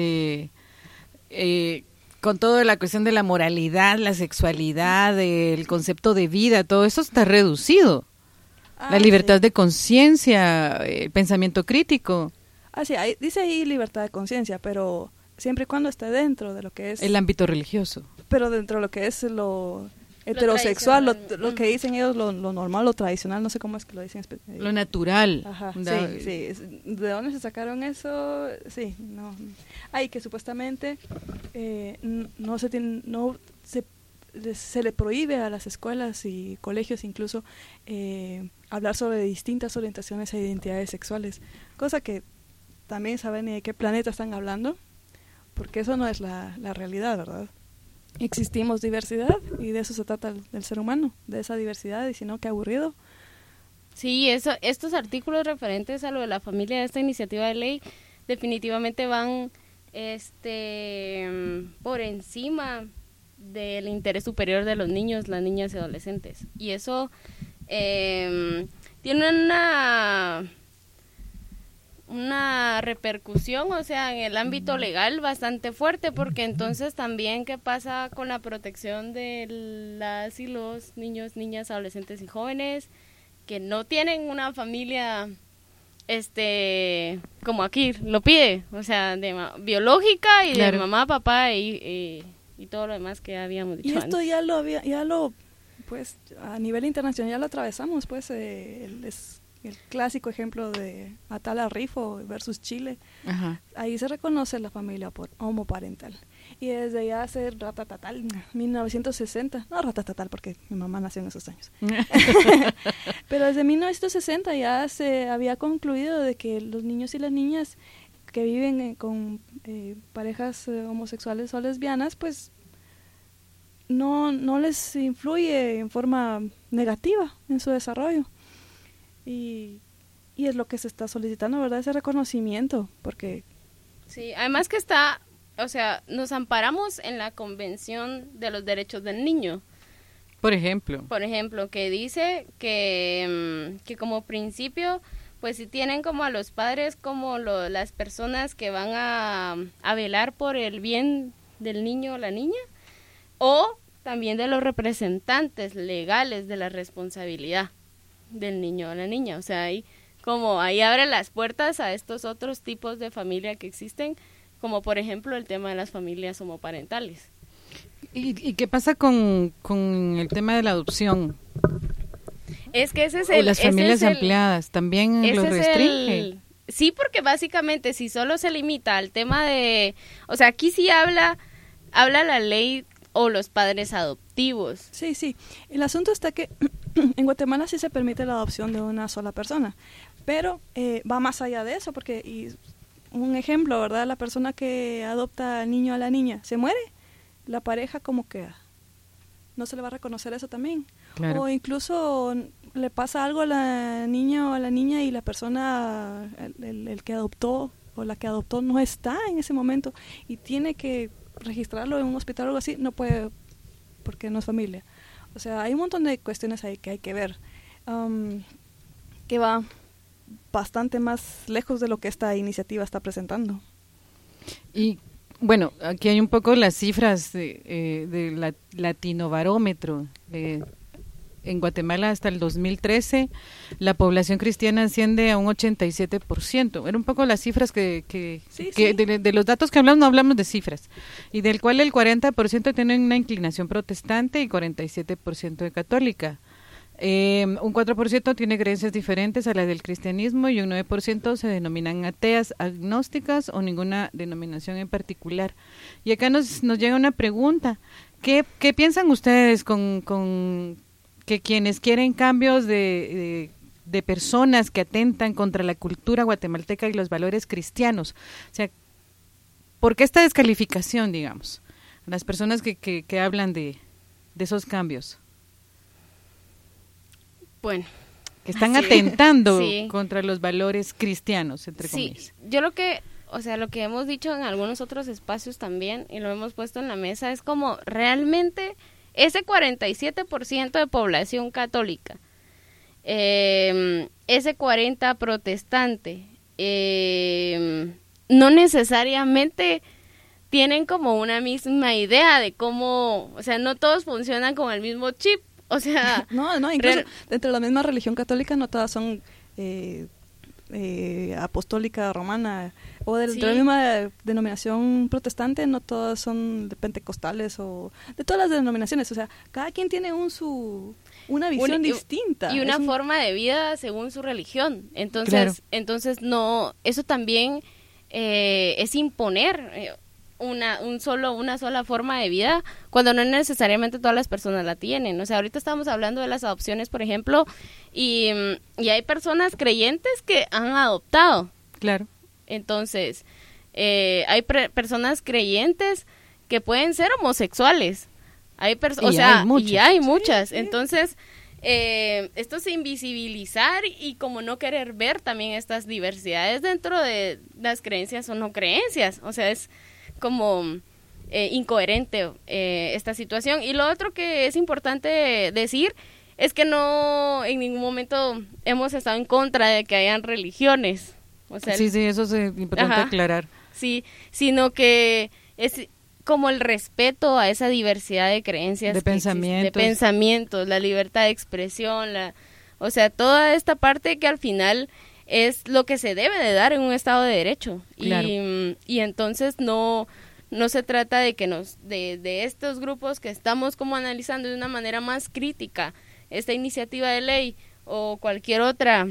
con toda la cuestión de la moralidad, la sexualidad, el concepto de vida? Todo eso está reducido. La libertad de conciencia, el pensamiento crítico. Sí, dice ahí libertad de conciencia, pero siempre y cuando esté dentro de lo que es... El ámbito religioso. Pero dentro de lo que es lo heterosexual, lo que dicen ellos, lo normal, lo tradicional, no sé cómo es que lo dicen. Lo natural. Ajá, Da- sí. ¿De dónde se sacaron eso? Sí, no. Ay, que supuestamente se le prohíbe a las escuelas y colegios incluso hablar sobre distintas orientaciones e identidades sexuales, cosa que también saben ni de qué planeta están hablando, porque eso no es la realidad, ¿verdad? Existimos diversidad y de eso se trata del ser humano, de esa diversidad, y si no, qué aburrido. Sí, estos artículos referentes a lo de la familia de esta iniciativa de ley definitivamente van por encima del interés superior de los niños, las niñas y adolescentes. Y eso tiene una repercusión, o sea, en el ámbito legal bastante fuerte, porque entonces también qué pasa con la protección de las y los niños, niñas, adolescentes y jóvenes que no tienen una familia como aquí lo pide, o sea, biológica y Claro. de mamá, papá y todo lo demás que habíamos dicho Y esto antes. pues a nivel internacional ya lo atravesamos, pues el clásico ejemplo de Atala Rifo versus Chile. Ajá. Ahí se reconoce la familia homoparental. Y desde ya hace ratatatal, 1960, no ratatatal porque mi mamá nació en esos años, pero desde 1960 ya se había concluido de que los niños y las niñas que viven con parejas homosexuales o lesbianas, pues no les influye en forma negativa en su desarrollo. Y es lo que se está solicitando, ¿verdad? Ese reconocimiento, porque... Sí, además que o sea, nos amparamos en la Convención de los Derechos del Niño, Por ejemplo. que dice que como principio, pues si tienen como a los padres como las personas que van a velar por el bien del niño o la niña, o también de los representantes legales de la responsabilidad del niño o la niña. O sea, ahí abre las puertas a estos otros tipos de familia que existen, como por ejemplo el tema de las familias homoparentales. ¿Y qué pasa con el tema de la adopción? Es que ese es O las familias ampliadas, ¿también lo restringe? Sí, porque básicamente si solo se limita al tema de... O sea, aquí sí habla la ley o los padres adoptivos. Sí. El asunto está que en Guatemala sí se permite la adopción de una sola persona, pero va más allá de eso, porque un ejemplo, ¿verdad? La persona que adopta al niño o a la niña se muere, la pareja ¿cómo queda? ¿No se le va a reconocer eso también? Claro. O incluso le pasa algo a la niña o a la niña y la persona, el que adoptó o la que adoptó no está en ese momento y tiene que registrarlo en un hospital o algo así, no puede porque no es familia. O sea, hay un montón de cuestiones ahí que hay que ver, que va bastante más lejos de lo que esta iniciativa está presentando. Y bueno, aquí hay un poco las cifras de Latinobarómetro. en Guatemala hasta el 2013 la población cristiana asciende a un 87%. Era un poco las cifras que de los datos que hablamos, no hablamos de cifras, y del cual el 40% tienen una inclinación protestante y 47% de católica. Un 4% tiene creencias diferentes a las del cristianismo y un 9% se denominan ateas, agnósticas o ninguna denominación en particular. Y acá nos llega una pregunta. ¿Qué piensan ustedes con que quienes quieren cambios de personas que atentan contra la cultura guatemalteca y los valores cristianos? O sea, ¿por qué esta descalificación, digamos, a las personas que hablan de esos cambios? Bueno, que están atentando contra los valores cristianos, entre comillas. Yo lo que hemos dicho en algunos otros espacios también, y lo hemos puesto en la mesa, es como realmente ese 47% de población católica, ese 40% protestante, no necesariamente tienen como una misma idea de cómo, o sea, no todos funcionan con el mismo chip. O sea, no, incluso dentro de la misma religión católica no todas son apostólica romana, o de la misma denominación protestante no todas son de pentecostales o de todas las denominaciones. O sea, cada quien tiene una visión distinta y una forma de vida según su religión. Entonces, no, eso también es imponer una sola forma de vida cuando no necesariamente todas las personas la tienen. O sea, ahorita estamos hablando de las adopciones, por ejemplo, y hay personas creyentes que han adoptado. Claro. Entonces, hay personas creyentes que pueden ser homosexuales. Hay muchas. Entonces, esto es invisibilizar y como no querer ver también estas diversidades dentro de las creencias o no creencias. O sea, es como incoherente esta situación. Y lo otro que es importante decir es que no en ningún momento hemos estado en contra de que hayan religiones. O sea, sí, eso es importante aclarar. Sí, sino que es como el respeto a esa diversidad de creencias, de pensamientos, la libertad de expresión, o sea, toda esta parte que al final es lo que se debe de dar en un Estado de Derecho. Claro. Y entonces no se trata de que de estos grupos que estamos como analizando de una manera más crítica esta iniciativa de ley o cualquier otra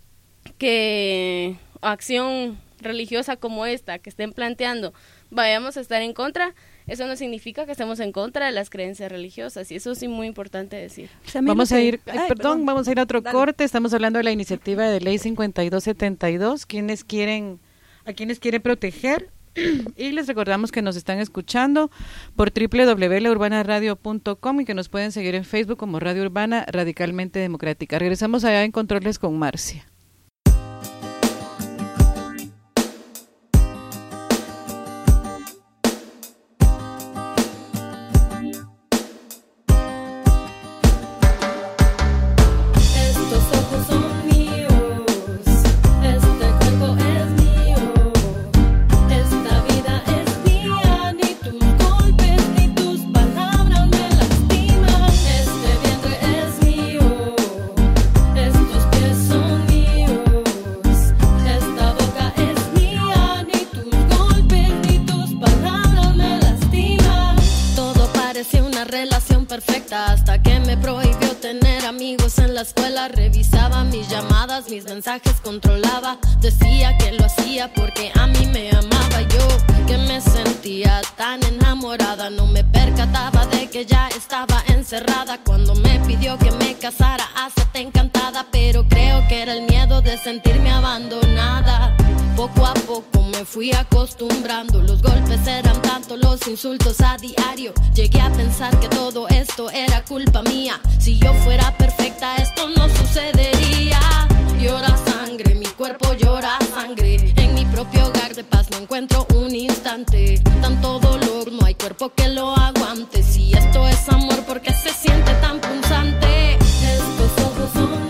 acción religiosa como esta que estén planteando, vayamos a estar en contra. Eso no significa que estemos en contra de las creencias religiosas, y eso sí muy importante decir. Vamos a ir a otro corte. Estamos hablando de la iniciativa de ley 5272, a quienes quieren proteger, y les recordamos que nos están escuchando por www.laurbana.radio.com y que nos pueden seguir en Facebook como Radio Urbana Radicalmente Democrática. Regresamos allá en Controles con Marcia. Hasta que me prohibió tener amigos en la escuela. Revisaba mis llamadas, mis mensajes controlaba. Decía que lo hacía porque a mí me amaba. Yo que me sentía tan enamorada, no me percataba de que ya estaba encerrada. Cuando me pidió que me casara, hasta encantada. Pero creo que era el miedo de sentirme abandonada. Poco a poco me fui acostumbrando. Los golpes eran tanto, los insultos a diario. Llegué a pensar que todo esto era culpa mía. Si yo fuera perfecta, esto no sucedería. Llora sangre, mi cuerpo llora sangre. En mi propio hogar de paz no encuentro un instante. Tanto dolor, no hay cuerpo que lo aguante. Si esto es amor, ¿por qué se siente tan punzante? Estos ojos son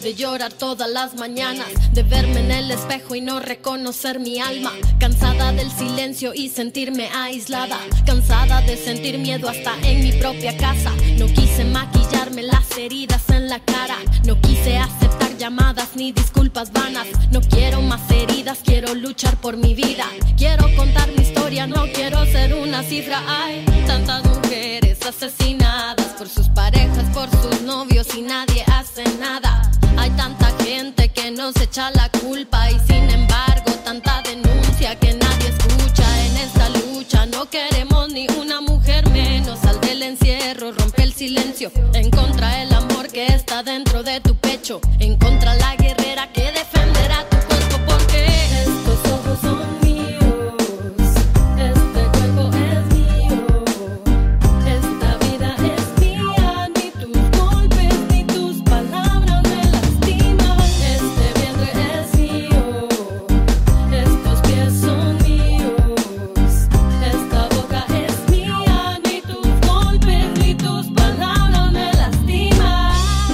de llorar todas las mañanas, de verme en el espejo y no reconocer mi alma. Cansada del silencio y sentirme aislada, cansada de sentir miedo hasta en mi propia casa. No quise maquillarme las heridas en la cara, no quise aceptar llamadas ni disculpas vanas. No quiero más heridas, quiero luchar por mi vida. Quiero contar mi historia, no quiero ser una cifra. Hay tantas mujeres asesinadas por sus parejas, por sus novios y nadie hace nada. Hay tanta gente que nos echa la culpa y sin embargo tanta denuncia que nadie escucha. En esta lucha no queremos ni una mujer menos. Sal del encierro, rompe el silencio, en contra del amor que está dentro de tu pecho, en contra la guerrera que defenderá tu cuerpo, porque estos ojos son míos, este cuerpo es mío, esta vida es mía, ni tus golpes ni tus palabras me lastiman. Este vientre es mío, estos pies son míos, esta boca es mía, ni tus golpes ni tus palabras me lastiman.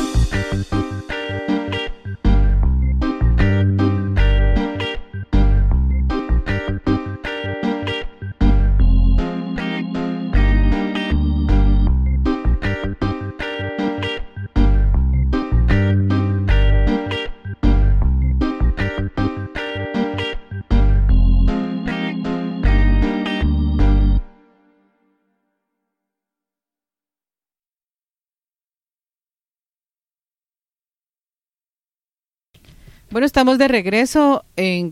Bueno, estamos de regreso en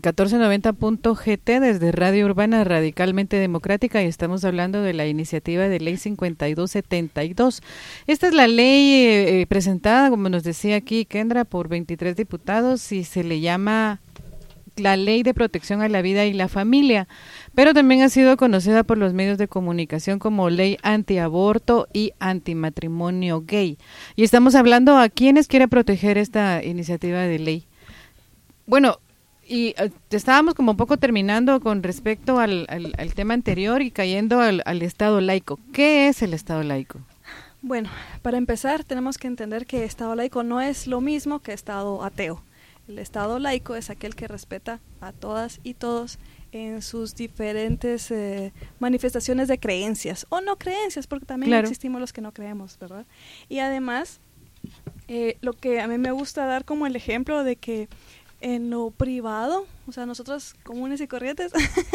1490.gt desde Radio Urbana Radicalmente Democrática y estamos hablando de la iniciativa de ley 5272. Esta es la ley presentada, como nos decía aquí Kendra, por 23 diputados y se le llama la Ley de Protección a la Vida y la Familia, pero también ha sido conocida por los medios de comunicación como Ley Antiaborto y Antimatrimonio Gay. Y estamos hablando a quienes quiere proteger esta iniciativa de ley. Bueno, y estábamos como un poco terminando con respecto al tema anterior y cayendo al Estado laico. ¿Qué es el Estado laico? Bueno, para empezar tenemos que entender que Estado laico no es lo mismo que Estado ateo. El Estado laico es aquel que respeta a todas y todos en sus diferentes manifestaciones de creencias o no creencias, porque también existimos los que no creemos, ¿verdad? Y además, lo que a mí me gusta dar como el ejemplo de que en lo privado, o sea, nosotros comunes y corrientes,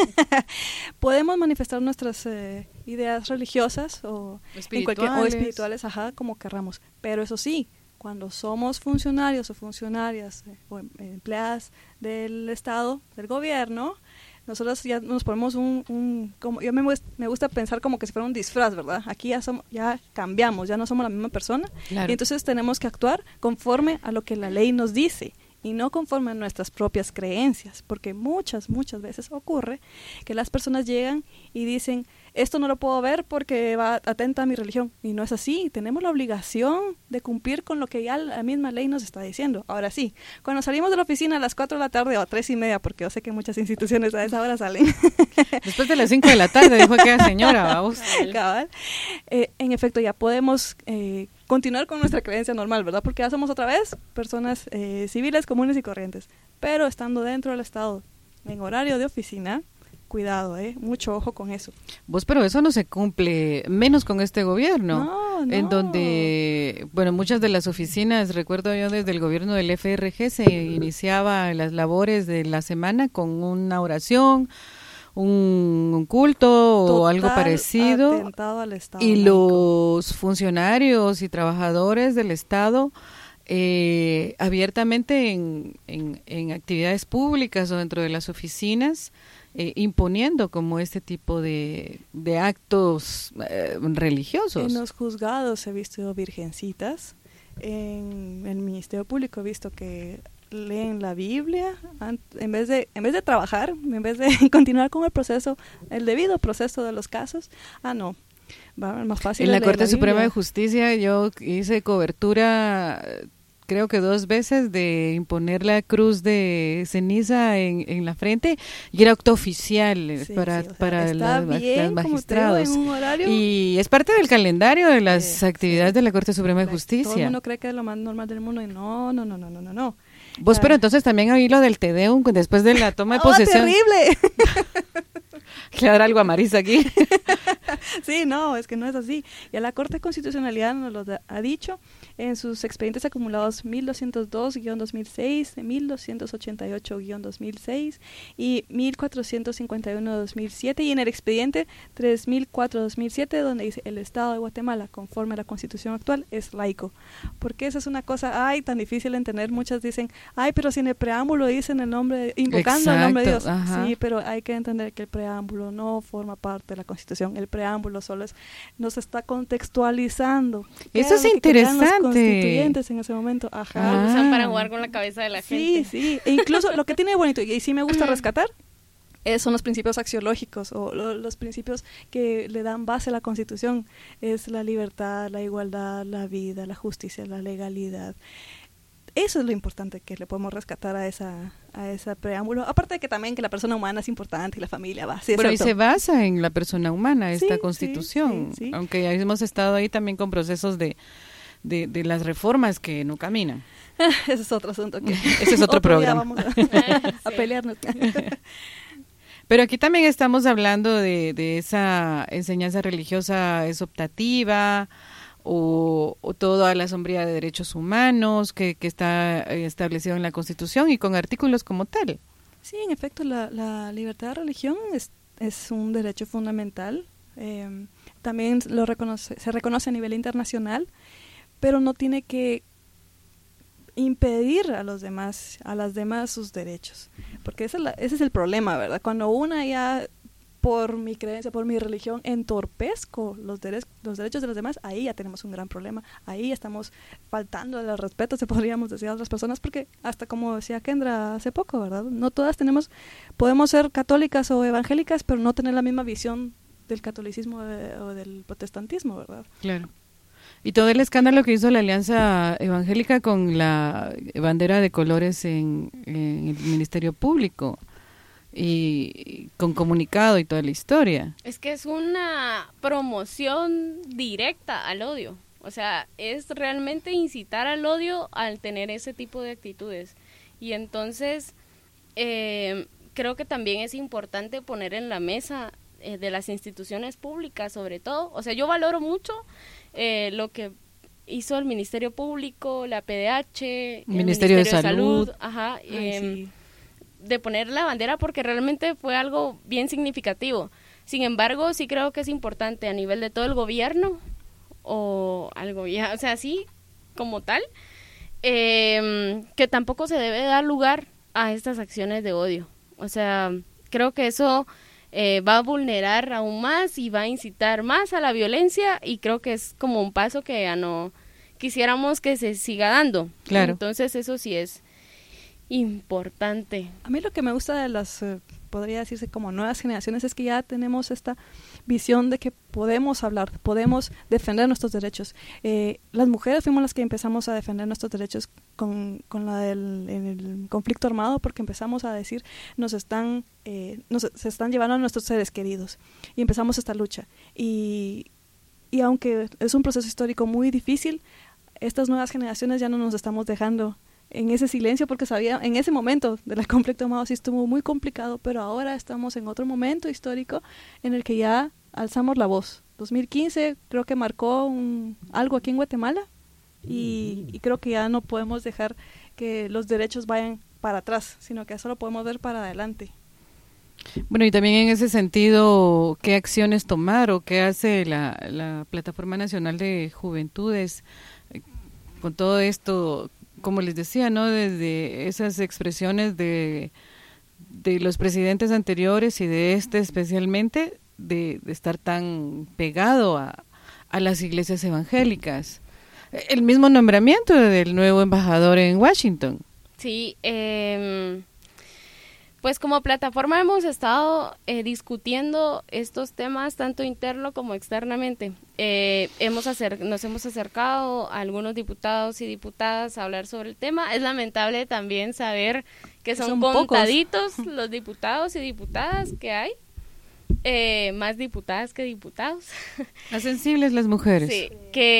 podemos manifestar nuestras ideas religiosas o espirituales, como querramos. Pero eso sí, cuando somos funcionarios o funcionarias o empleadas del Estado, del gobierno, nosotros ya nos ponemos como yo me gusta pensar como que si fuera un disfraz, ¿verdad? Aquí ya cambiamos, ya no somos la misma persona. Claro. Y entonces tenemos que actuar conforme a lo que la ley nos dice y no conforme a nuestras propias creencias, porque muchas veces ocurre que las personas llegan y dicen, esto no lo puedo ver porque va atenta a mi religión, y no es así. Tenemos la obligación de cumplir con lo que ya la misma ley nos está diciendo. Ahora sí, cuando salimos de la oficina a las 4 de la tarde o a 3:30, porque yo sé que muchas instituciones a esa hora salen. Después de las 5 de la tarde, dijo aquella señora, vamos. Cabal. En efecto, ya podemos continuar con nuestra creencia normal, ¿verdad? Porque ya somos otra vez personas civiles, comunes y corrientes. Pero estando dentro del Estado, en horario de oficina, cuidado, mucho ojo con eso. Pero eso no se cumple, menos con este gobierno, no. En donde, bueno, muchas de las oficinas, recuerdo yo desde el gobierno del FRG, se iniciaba las labores de la semana con una oración, un culto o algo parecido, atentado al Estado y laico. Los funcionarios y trabajadores del Estado abiertamente en actividades públicas o dentro de las oficinas, imponiendo como este tipo de actos religiosos. En los juzgados he visto virgencitas, en el Ministerio Público he visto que leen la Biblia en vez de trabajar, en vez de continuar con el debido proceso de los casos. No, va más fácil. En la Corte Suprema de Justicia yo hice cobertura creo que 2 veces de imponer la cruz de ceniza en la frente, y era acto oficial para los magistrados. En un horario. Y es parte del calendario de las actividades de la Corte Suprema de Justicia. Todo el mundo cree que es lo más normal del mundo y no. Vos, pero entonces también oí lo del Te Deum después de la toma de posesión. ¡Terrible! Le dará algo a Marisa aquí. Sí, no, es que no es así. Ya la Corte de Constitucionalidad nos lo ha dicho en sus expedientes acumulados 1202-2006, 1288-2006 y 1451-2007, y en el expediente 3004-2007, donde dice: el Estado de Guatemala, conforme a la Constitución actual, es laico. Porque esa es una cosa, tan difícil de entender. Muchas dicen, pero si en el preámbulo dicen el nombre, invocando el nombre de Dios. Ajá. Sí, pero hay que entender que el preámbulo no forma parte de la Constitución. El preámbulo solo nos está contextualizando. Eso es interesante. Los constituyentes en ese momento. Ajá. Lo usan para jugar con la cabeza de la gente. Sí. E incluso lo que tiene de bonito, y sí me gusta rescatar, son los principios axiológicos, o los principios que le dan base a la Constitución. Es la libertad, la igualdad, la vida, la justicia, la legalidad. Eso es lo importante que le podemos rescatar a ese preámbulo. Aparte de que también que la persona humana es importante y la familia va. Sí, pero y se basa en la persona humana esta Constitución, sí. Aunque ya hemos estado ahí también con procesos de las reformas que no caminan. Ese es otro asunto. Ese es otro programa. Vamos a pelearnos. Pero aquí también estamos hablando de esa enseñanza religiosa, es optativa, o todo a la sombría de derechos humanos que está establecido en la Constitución y con artículos como tal. Sí, en efecto, la libertad de religión es un derecho fundamental. También se reconoce a nivel internacional, pero no tiene que impedir a las demás sus derechos, porque ese es el problema, ¿verdad? Cuando una ya, por mi creencia, por mi religión, entorpezco los derechos de los demás, ahí ya tenemos un gran problema. Ahí estamos faltando al respeto, se podríamos decir, a otras personas, porque hasta como decía Kendra hace poco, ¿verdad? No todas podemos ser católicas o evangélicas, pero no tener la misma visión del catolicismo o del protestantismo, ¿verdad? Claro. Y todo el escándalo que hizo la Alianza Evangélica con la bandera de colores en el Ministerio Público, y con comunicado y toda la historia. Es que es una promoción directa al odio. O sea, es realmente incitar al odio al tener ese tipo de actitudes. Y entonces, creo que también es importante poner en la mesa de las instituciones públicas, sobre todo. O sea, yo valoro mucho lo que hizo el Ministerio Público, la PDH, el Ministerio de Salud. Ajá. Sí. De poner la bandera, porque realmente fue algo bien significativo. Sin embargo, sí creo que es importante a nivel de todo el gobierno, o sea, sí, como tal, que tampoco se debe dar lugar a estas acciones de odio. O sea, creo que eso va a vulnerar aún más y va a incitar más a la violencia, y creo que es como un paso que ya no quisiéramos que se siga dando. Claro. Entonces eso sí es importante. A mí lo que me gusta de las, podría decirse como nuevas generaciones, es que ya tenemos esta visión de que podemos hablar, podemos defender nuestros derechos. Las mujeres fuimos las que empezamos a defender nuestros derechos con en el conflicto armado, porque empezamos a decir, se están llevando a nuestros seres queridos, y empezamos esta lucha. Y aunque es un proceso histórico muy difícil, estas nuevas generaciones ya no nos estamos dejando en ese silencio, porque en ese momento del conflicto armado sí estuvo muy complicado, pero ahora estamos en otro momento histórico en el que ya alzamos la voz. 2015 creo que marcó algo aquí en Guatemala, y creo que ya no podemos dejar que los derechos vayan para atrás, sino que solo podemos ver para adelante. Bueno, y también en ese sentido, ¿qué acciones tomar o qué hace la Plataforma Nacional de Juventudes con todo esto? Como les decía, ¿no? Desde esas expresiones de los presidentes anteriores y de este especialmente, de estar tan pegado a las iglesias evangélicas. El mismo nombramiento del nuevo embajador en Washington. Sí, Pues como plataforma hemos estado discutiendo estos temas tanto interno como externamente. Nos hemos acercado a algunos diputados y diputadas a hablar sobre el tema. Es lamentable también saber que son contaditos los diputados y diputadas que hay. Más diputadas que diputados. Más sensibles las mujeres. Sí,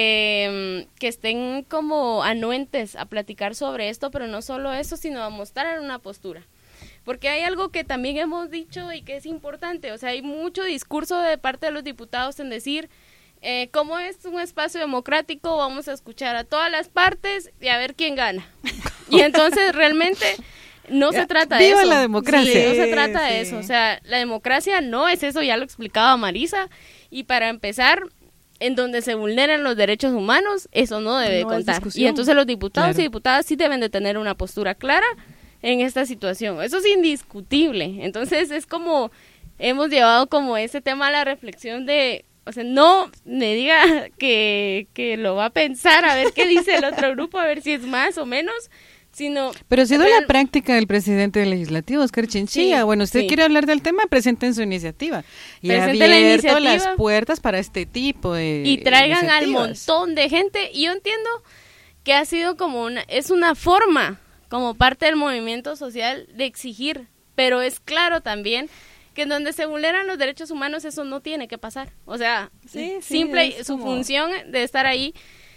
que estén como anuentes a platicar sobre esto, pero no solo eso, sino a mostrar una postura. Porque hay algo que también hemos dicho y que es importante, o sea, hay mucho discurso de parte de los diputados en decir, como es un espacio democrático, vamos a escuchar a todas las partes y a ver quién gana. Y entonces realmente no se trata de eso. ¡Viva la democracia! Sí, no se trata de eso, o sea, la democracia no es eso, ya lo explicaba Marisa, y para empezar, en donde se vulneran los derechos humanos, eso no debe contar. Y entonces los diputados y diputadas sí deben de tener una postura clara en esta situación. Eso es indiscutible. Entonces es como, hemos llevado como ese tema a la reflexión de, o sea, no me diga que lo va a pensar, a ver qué dice el otro grupo, a ver si es más o menos, sino... Pero ha sido la práctica del presidente del legislativo, Oscar Chinchilla. Sí, bueno, usted quiere hablar del tema, presenten su iniciativa. Y ha Presenten la abierto iniciativa las puertas para este tipo de y traigan al iniciativas. montón de gente. Y yo entiendo que ha sido como es una forma, como parte del movimiento social, de exigir, pero es claro también que en donde se vulneran los derechos humanos eso no tiene que pasar. O sea, su función de estar ahí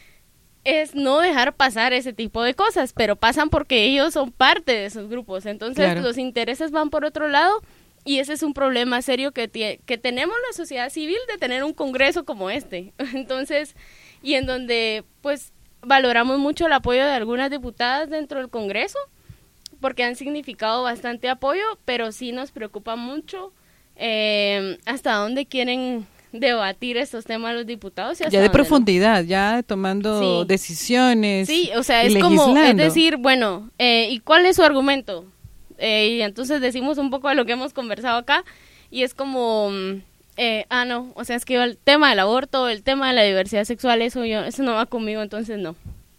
es no dejar pasar ese tipo de cosas, pero pasan porque ellos son parte de esos grupos. Entonces los intereses van por otro lado y ese es un problema serio que tenemos la sociedad civil de tener un congreso como este. Entonces, y en donde pues valoramos mucho el apoyo de algunas diputadas dentro del Congreso, porque han significado bastante apoyo, pero sí nos preocupa mucho hasta dónde quieren debatir estos temas los diputados. Y hasta ya de dónde profundidad, ya tomando decisiones. Sí, o sea, es legislando. como, es decir, bueno, ¿y cuál es su argumento? Y entonces decimos un poco de lo que hemos conversado acá, y es como... no, o sea, es que el tema del aborto, el tema de la diversidad sexual, eso no va conmigo, entonces no.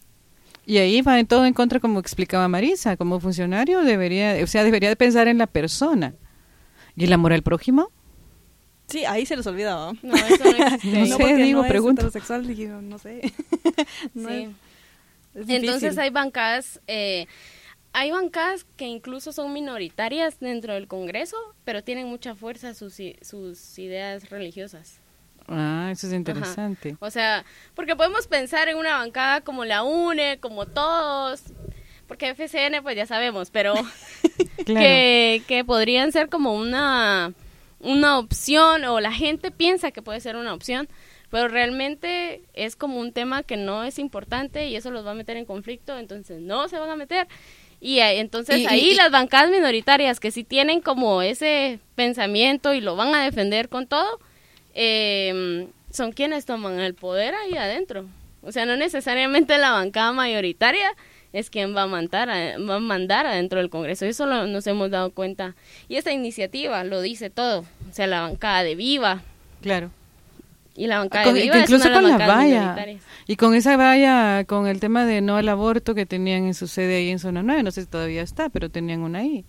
Y ahí va en todo en contra, como explicaba Marisa, como funcionario debería de pensar en la persona. ¿Y el amor al prójimo? Sí, ahí se les olvida, ¿no? No, eso no existe. No sé, digo, pregunto. Es heterosexual, digo, no sé. Sí. Es Entonces difícil. hay bancadas que incluso son minoritarias dentro del Congreso, pero tienen mucha fuerza sus ideas religiosas. Ah, eso es interesante. Ajá. O sea, porque podemos pensar en una bancada como la UNE, como todos, porque FCN pues ya sabemos, pero Claro. que podrían ser como una opción, o la gente piensa que puede ser una opción, pero realmente es como un tema que no es importante y eso los va a meter en conflicto, entonces no se van a meter. Y entonces ahí las bancadas minoritarias que sí tienen como ese pensamiento y lo van a defender con todo, son quienes toman el poder ahí adentro. O sea, no necesariamente la bancada mayoritaria es quien va a mandar adentro del Congreso. Eso nos hemos dado cuenta. Y esta iniciativa lo dice todo. O sea, la bancada de Viva. Claro. Y la bancada de Viva incluso es una de con las la bancadas valla. minoritarias. Y con esa valla, con el tema de no al aborto que tenían en su sede ahí en Zona 9, no sé si todavía está, pero tenían una ahí.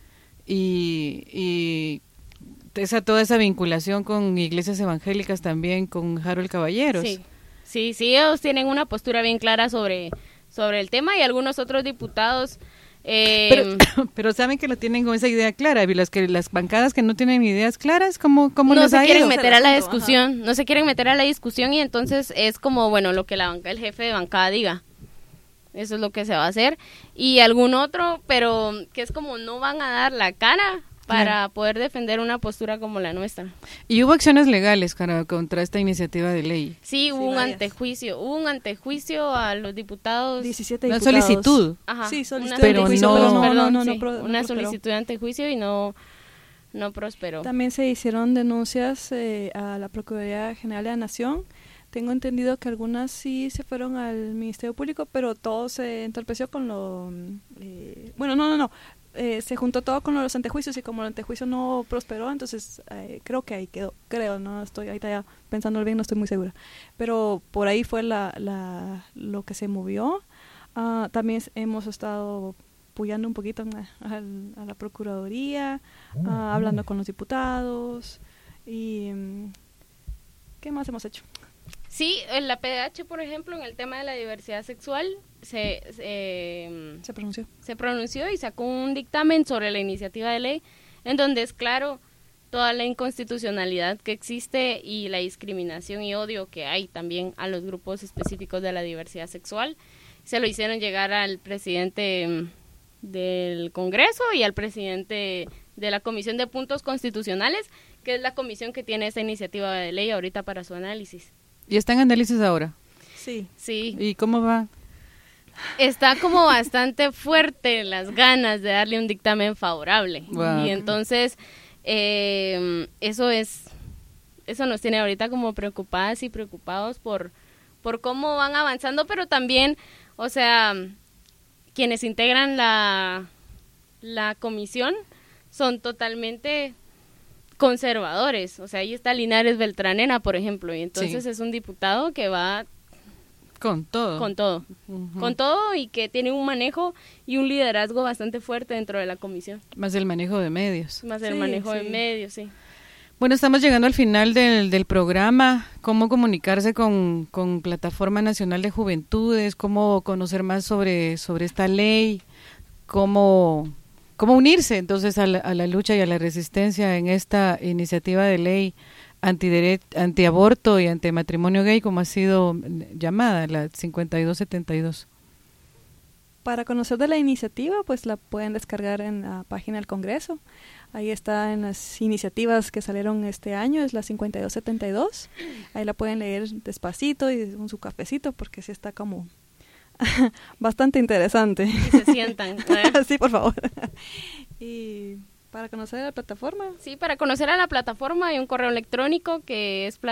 Y toda esa vinculación con iglesias evangélicas también, con Harold Caballeros. Sí, ellos tienen una postura bien clara sobre el tema, y algunos otros diputados... pero saben que lo tienen con esa idea clara, y las bancadas que no tienen ideas claras, ¿cómo no les se ha quieren ido? meter a la discusión, no se quieren meter a la discusión, y entonces es como, bueno, lo que el jefe de bancada diga, eso es lo que se va a hacer, y algún otro, pero que es como no van a dar la cara para poder defender una postura como la nuestra. Y hubo acciones legales contra esta iniciativa de ley. Sí, hubo un antejuicio a los diputados. 17 Una diputados. solicitud. Ajá, Sí, solicitud pero de antejuicio, una prosperó. solicitud de antejuicio y no prosperó. También se hicieron denuncias a la Procuraduría General de la Nación. Tengo entendido que algunas sí se fueron al Ministerio Público, pero todo se entorpeció con lo... se juntó todo con los antejuicios, y como el antejuicio no prosperó, entonces creo que ahí quedó. No estoy ahorita ya pensándolo bien, no estoy muy segura. Pero por ahí fue lo que se movió. También hemos estado apoyando un poquito a la Procuraduría, hablando con los diputados y ¿qué más hemos hecho? Sí, en la PDH, por ejemplo, en el tema de la diversidad sexual se pronunció y sacó un dictamen sobre la iniciativa de ley en donde es claro toda la inconstitucionalidad que existe y la discriminación y odio que hay también a los grupos específicos de la diversidad sexual. Se lo hicieron llegar al presidente del Congreso y al presidente de la Comisión de Puntos Constitucionales, que es la comisión que tiene esta iniciativa de ley ahorita para su análisis. ¿Y está en análisis ahora? Sí. ¿Y cómo va? Está como bastante fuerte las ganas de darle un dictamen favorable. Wow. Y entonces eso nos tiene ahorita como preocupadas y preocupados por cómo van avanzando, pero también, o sea, quienes integran la comisión son totalmente conservadores. O sea, ahí está Linares Beltranena, por ejemplo, y entonces sí, es un diputado que va con todo. Uh-huh. Con todo, y que tiene un manejo y un liderazgo bastante fuerte dentro de la comisión. Más el manejo de medios. De medios, sí. Bueno, estamos llegando al final del programa. ¿Cómo comunicarse con Plataforma Nacional de Juventudes? ¿Cómo conocer más sobre esta ley? ¿Cómo unirse entonces a la lucha y a la resistencia en esta iniciativa de ley antiaborto y antimatrimonio gay, como ha sido llamada, la 5272? Para conocer de la iniciativa, pues la pueden descargar en la página del Congreso. Ahí está en las iniciativas que salieron este año, es la 5272. Ahí la pueden leer despacito y con su cafecito, porque sí está como bastante interesante. Y se sientan. Sí, por favor. Y para conocer a la plataforma. Sí, para conocer a la plataforma hay un correo electrónico que es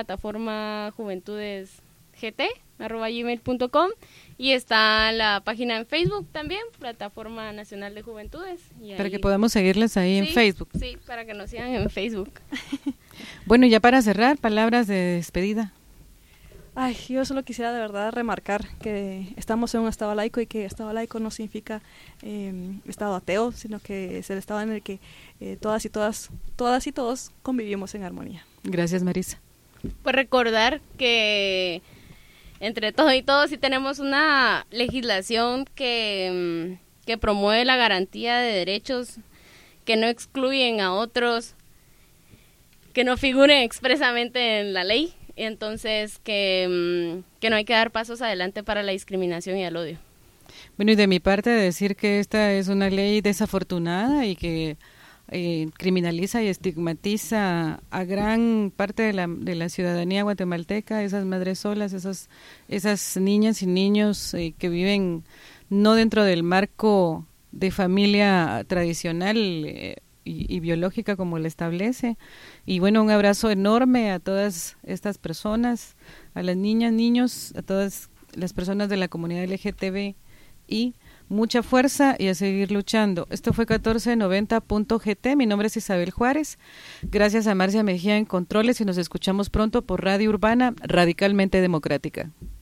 plataformajuventudesgt@gmail.com, y está la página en Facebook también, Plataforma Nacional de Juventudes. Y para que podamos seguirles ahí en Facebook. Sí, para que nos sigan en Facebook. Bueno, ya para cerrar, palabras de despedida. Ay, yo solo quisiera de verdad remarcar que estamos en un estado laico y que estado laico no significa estado ateo, sino que es el estado en el que todas y todos convivimos en armonía. Gracias, Marisa. Pues recordar que entre todo y todos sí tenemos una legislación que promueve la garantía de derechos, que no excluyen a otros, que no figuren expresamente en la ley. Entonces, que no hay que dar pasos adelante para la discriminación y el odio. Bueno, y de mi parte decir que esta es una ley desafortunada y que criminaliza y estigmatiza a gran parte de la ciudadanía guatemalteca, esas madres solas, esas niñas y niños que viven no dentro del marco de familia tradicional y biológica como la establece. Y bueno, un abrazo enorme a todas estas personas, a las niñas, niños, a todas las personas de la comunidad LGTB, y mucha fuerza y a seguir luchando. Esto fue 1490.gt. Mi nombre es Isabel Juárez. Gracias a Marcia Mejía en controles, y nos escuchamos pronto por Radio Urbana, radicalmente democrática.